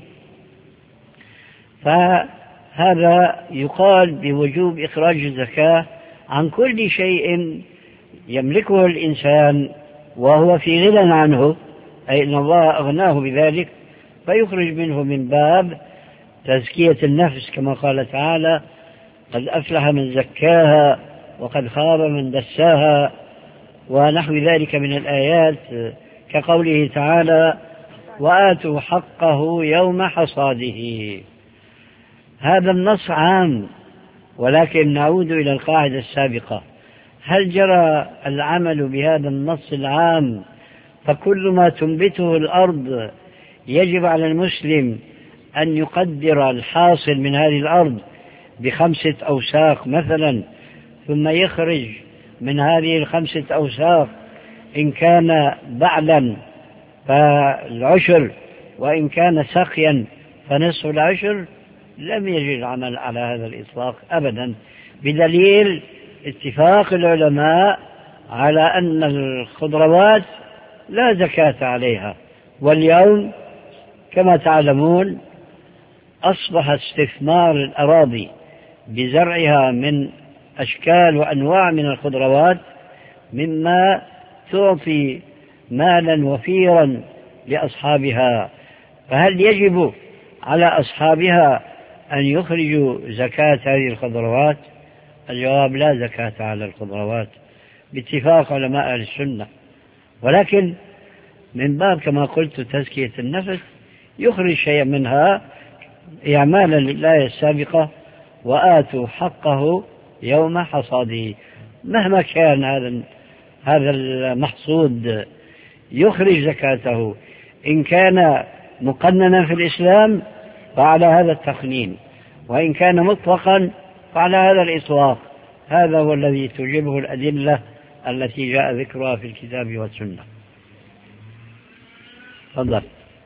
فهذا يقال بوجوب إخراج الزكاة عن كل شيء يملكه الإنسان وهو في غنى عنه، أي أن الله أغناه بذلك، فيخرج منه من باب تزكية النفس كما قال تعالى قد أفلح من زكاها وقد خاب من دساها ونحو ذلك من الآيات، كقوله تعالى وآتوا حقه يوم حصاده. هذا النص عام، ولكن نعود إلى القاعدة السابقة، هل جرى العمل بهذا النص العام فكل ما تنبته الأرض يجب على المسلم أن يقدر الحاصل من هذه الأرض بخمسة أوساق مثلا، ثم يخرج من هذه الخمسة أوساق إن كان بعلا فالعشر، وإن كان سقيا فنصف العشر، لم يجد العمل على هذا الإطلاق أبدا، بدليل اتفاق العلماء على أن الخضروات لا زكاة عليها. واليوم كما تعلمون أصبح استثمار الأراضي بزرعها من أشكال وأنواع من الخضروات مما تعطي مالا وفيرا لأصحابها، فهل يجب على أصحابها أن يخرجوا زكاة هذه الخضروات؟ الجواب: لا زكاة على الخضروات باتفاق علماء أهل السنة، ولكن من باب كما قلت تزكية النفس يخرج شيئا منها إعمالا للآية السابقة: وآتوا حقه يوم حصاده. مهما كان هذا هذا المحصود يخرج زكاته، إن كان مقننا في الإسلام فعلى هذا التقنين، وإن كان مطلقا فعلى هذا الإطلاق. هذا هو الذي توجبه الأدلة التي جاء ذكرها في الكتاب والسنة. تفضل.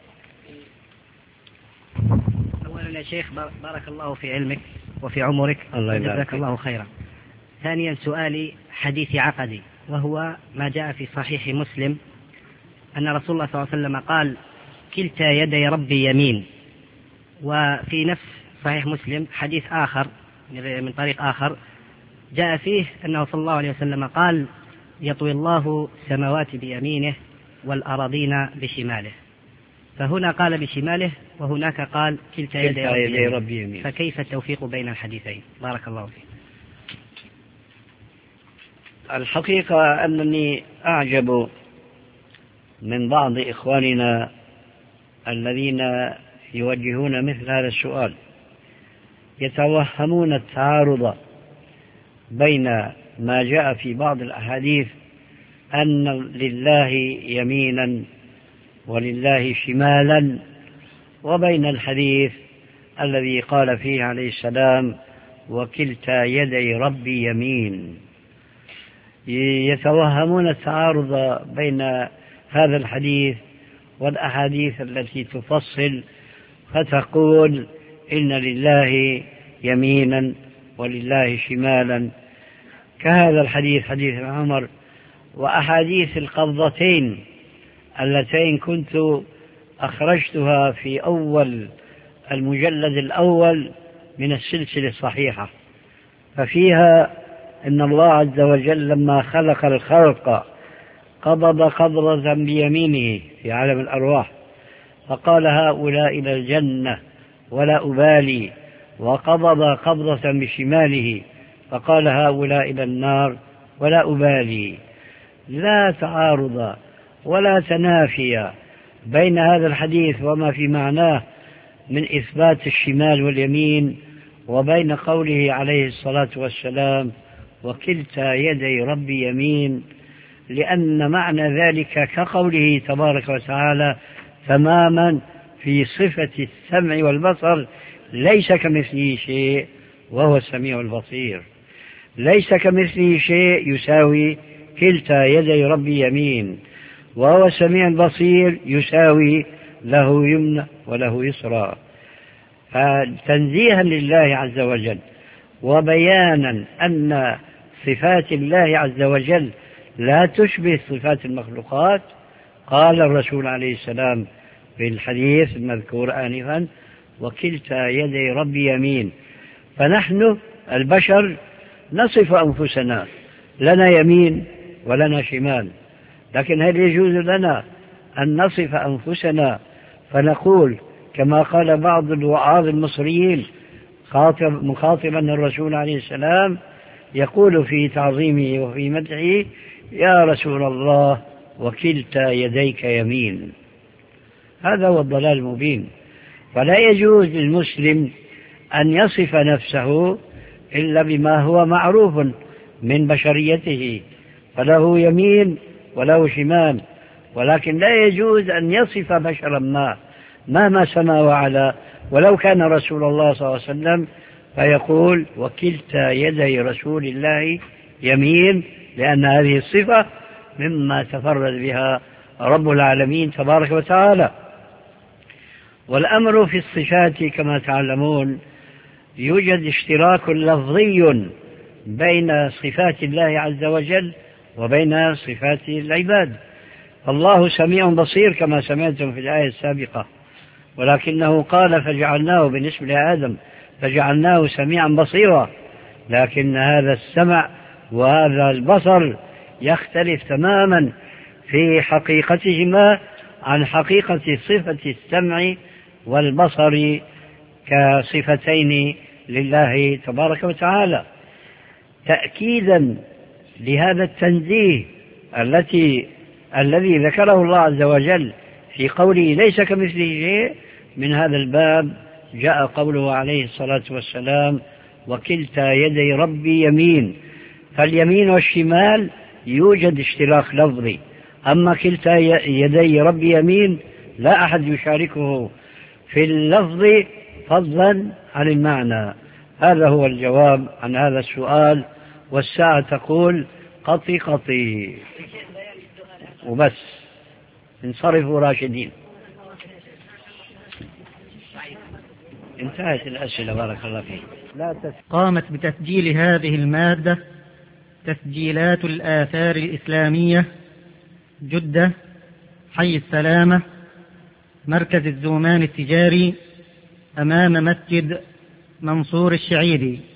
أولا يا شيخ بارك الله في علمك وفي عمرك، جزاك الله خيرا. ثانيا سؤالي حديث عقدي، وهو ما جاء في صحيح مسلم أن رسول الله صلى الله عليه وسلم قال: كلتا يدي ربي يمين. وفي نفس صحيح مسلم حديث آخر من طريق آخر جاء فيه أنه صلى الله عليه وسلم قال: يطوي الله السماوات بيمينه والأراضين بشماله. فهنا قال بشماله وهناك قال كلتا يدي ربي, ربي يمين، فكيف التوفيق بين الحديثين؟ بارك الله فيك. الحقيقة أنني أعجب من بعض إخواننا الذين يوجهون مثل هذا السؤال، يتوهمون التعارض بين ما جاء في بعض الأحاديث أن لله يمينا ولله شمالا، وبين الحديث الذي قال فيه عليه السلام: وكلتا يدي ربي يمين. يتوهمون التعارض بين هذا الحديث والأحاديث التي تفصل فتقول إن لله يمينا ولله شمالا، كهذا الحديث حديث عمر، وأحاديث القبضتين اللتين كنت أخرجتها في أول المجلد الأول من السلسلة الصحيحة، ففيها إن الله عز وجل لما خلق الخلق قبض قبضة بيمينه في عالم الأرواح فقال: هؤلاء إلى الجنة ولا أبالي، وقبض قبضة بشماله فقال: هؤلاء إلى النار ولا أبالي. لا تعارض ولا تنافي بين هذا الحديث وما في معناه من إثبات الشمال واليمين وبين قوله عليه الصلاة والسلام: وكلتا يدي ربي يمين، لأن معنى ذلك كقوله تبارك وتعالى تماما في صفة السمع والبصر: ليس كمثله شيء وهو السميع البصير. ليس كمثله شيء يساوي كلتا يدي ربي يمين، وهو السميع البصير يساوي له يمنى وله يسرى. فتنزيها لله عز وجل وبيانا أن صفات الله عز وجل لا تشبه صفات المخلوقات، قال الرسول عليه السلام في الحديث المذكور آنفا: وكلتا يدي ربي يمين. فنحن البشر نصف أنفسنا لنا يمين ولنا شمال، لكن هل يجوز لنا أن نصف أنفسنا فنقول كما قال بعض الوعاظ المصريين مخاطبا الرسول عليه السلام يقول في تعظيمه وفي مدحه: يا رسول الله وكلتا يديك يمين؟ هذا هو الضلال المبين. فلا يجوز للمسلم أن يصف نفسه إلا بما هو معروف من بشريته، فله يمين وله شمال، ولكن لا يجوز أن يصف بشرا ما مهما سما وعلا ولو كان رسول الله صلى الله عليه وسلم فيقول وكلتا يدي رسول الله يمين، لأن هذه الصفة مما تفرد بها رب العالمين تبارك وتعالى. والأمر في الصفات كما تعلمون يوجد اشتراك لفظي بين صفات الله عز وجل وبين صفات العباد. الله سميع بصير كما سمعتم في الآية السابقة، ولكنه قال فجعلناه بالنسبة لآدم فجعلناه سميعا بصيرا، لكن هذا السمع وهذا البصر يختلف تماما في حقيقتهما عن حقيقة صفة السمع والبصر كصفتين لله تبارك وتعالى. تأكيدا لهذا التنزيه التي الذي ذكره الله عز وجل في قوله ليس كمثله شيء، من هذا الباب جاء قوله عليه الصلاة والسلام وكلتا يدي ربي يمين. فاليمين والشمال يوجد اشتراك لفظي، أما كلتا يدي ربي يمين لا أحد يشاركه في اللفظ فضلا عن المعنى. هذا هو الجواب عن هذا السؤال، والساعة تقول قطي قطي وبس، انصرفوا راشدين. انتهت الأسئلة بارك الله فيك. لا تس... قامت بتسجيل هذه المادة تسجيلات الآثار الإسلامية، جدة، حي السلامة، مركز الزومان التجاري، أمام مسجد منصور الشعيري.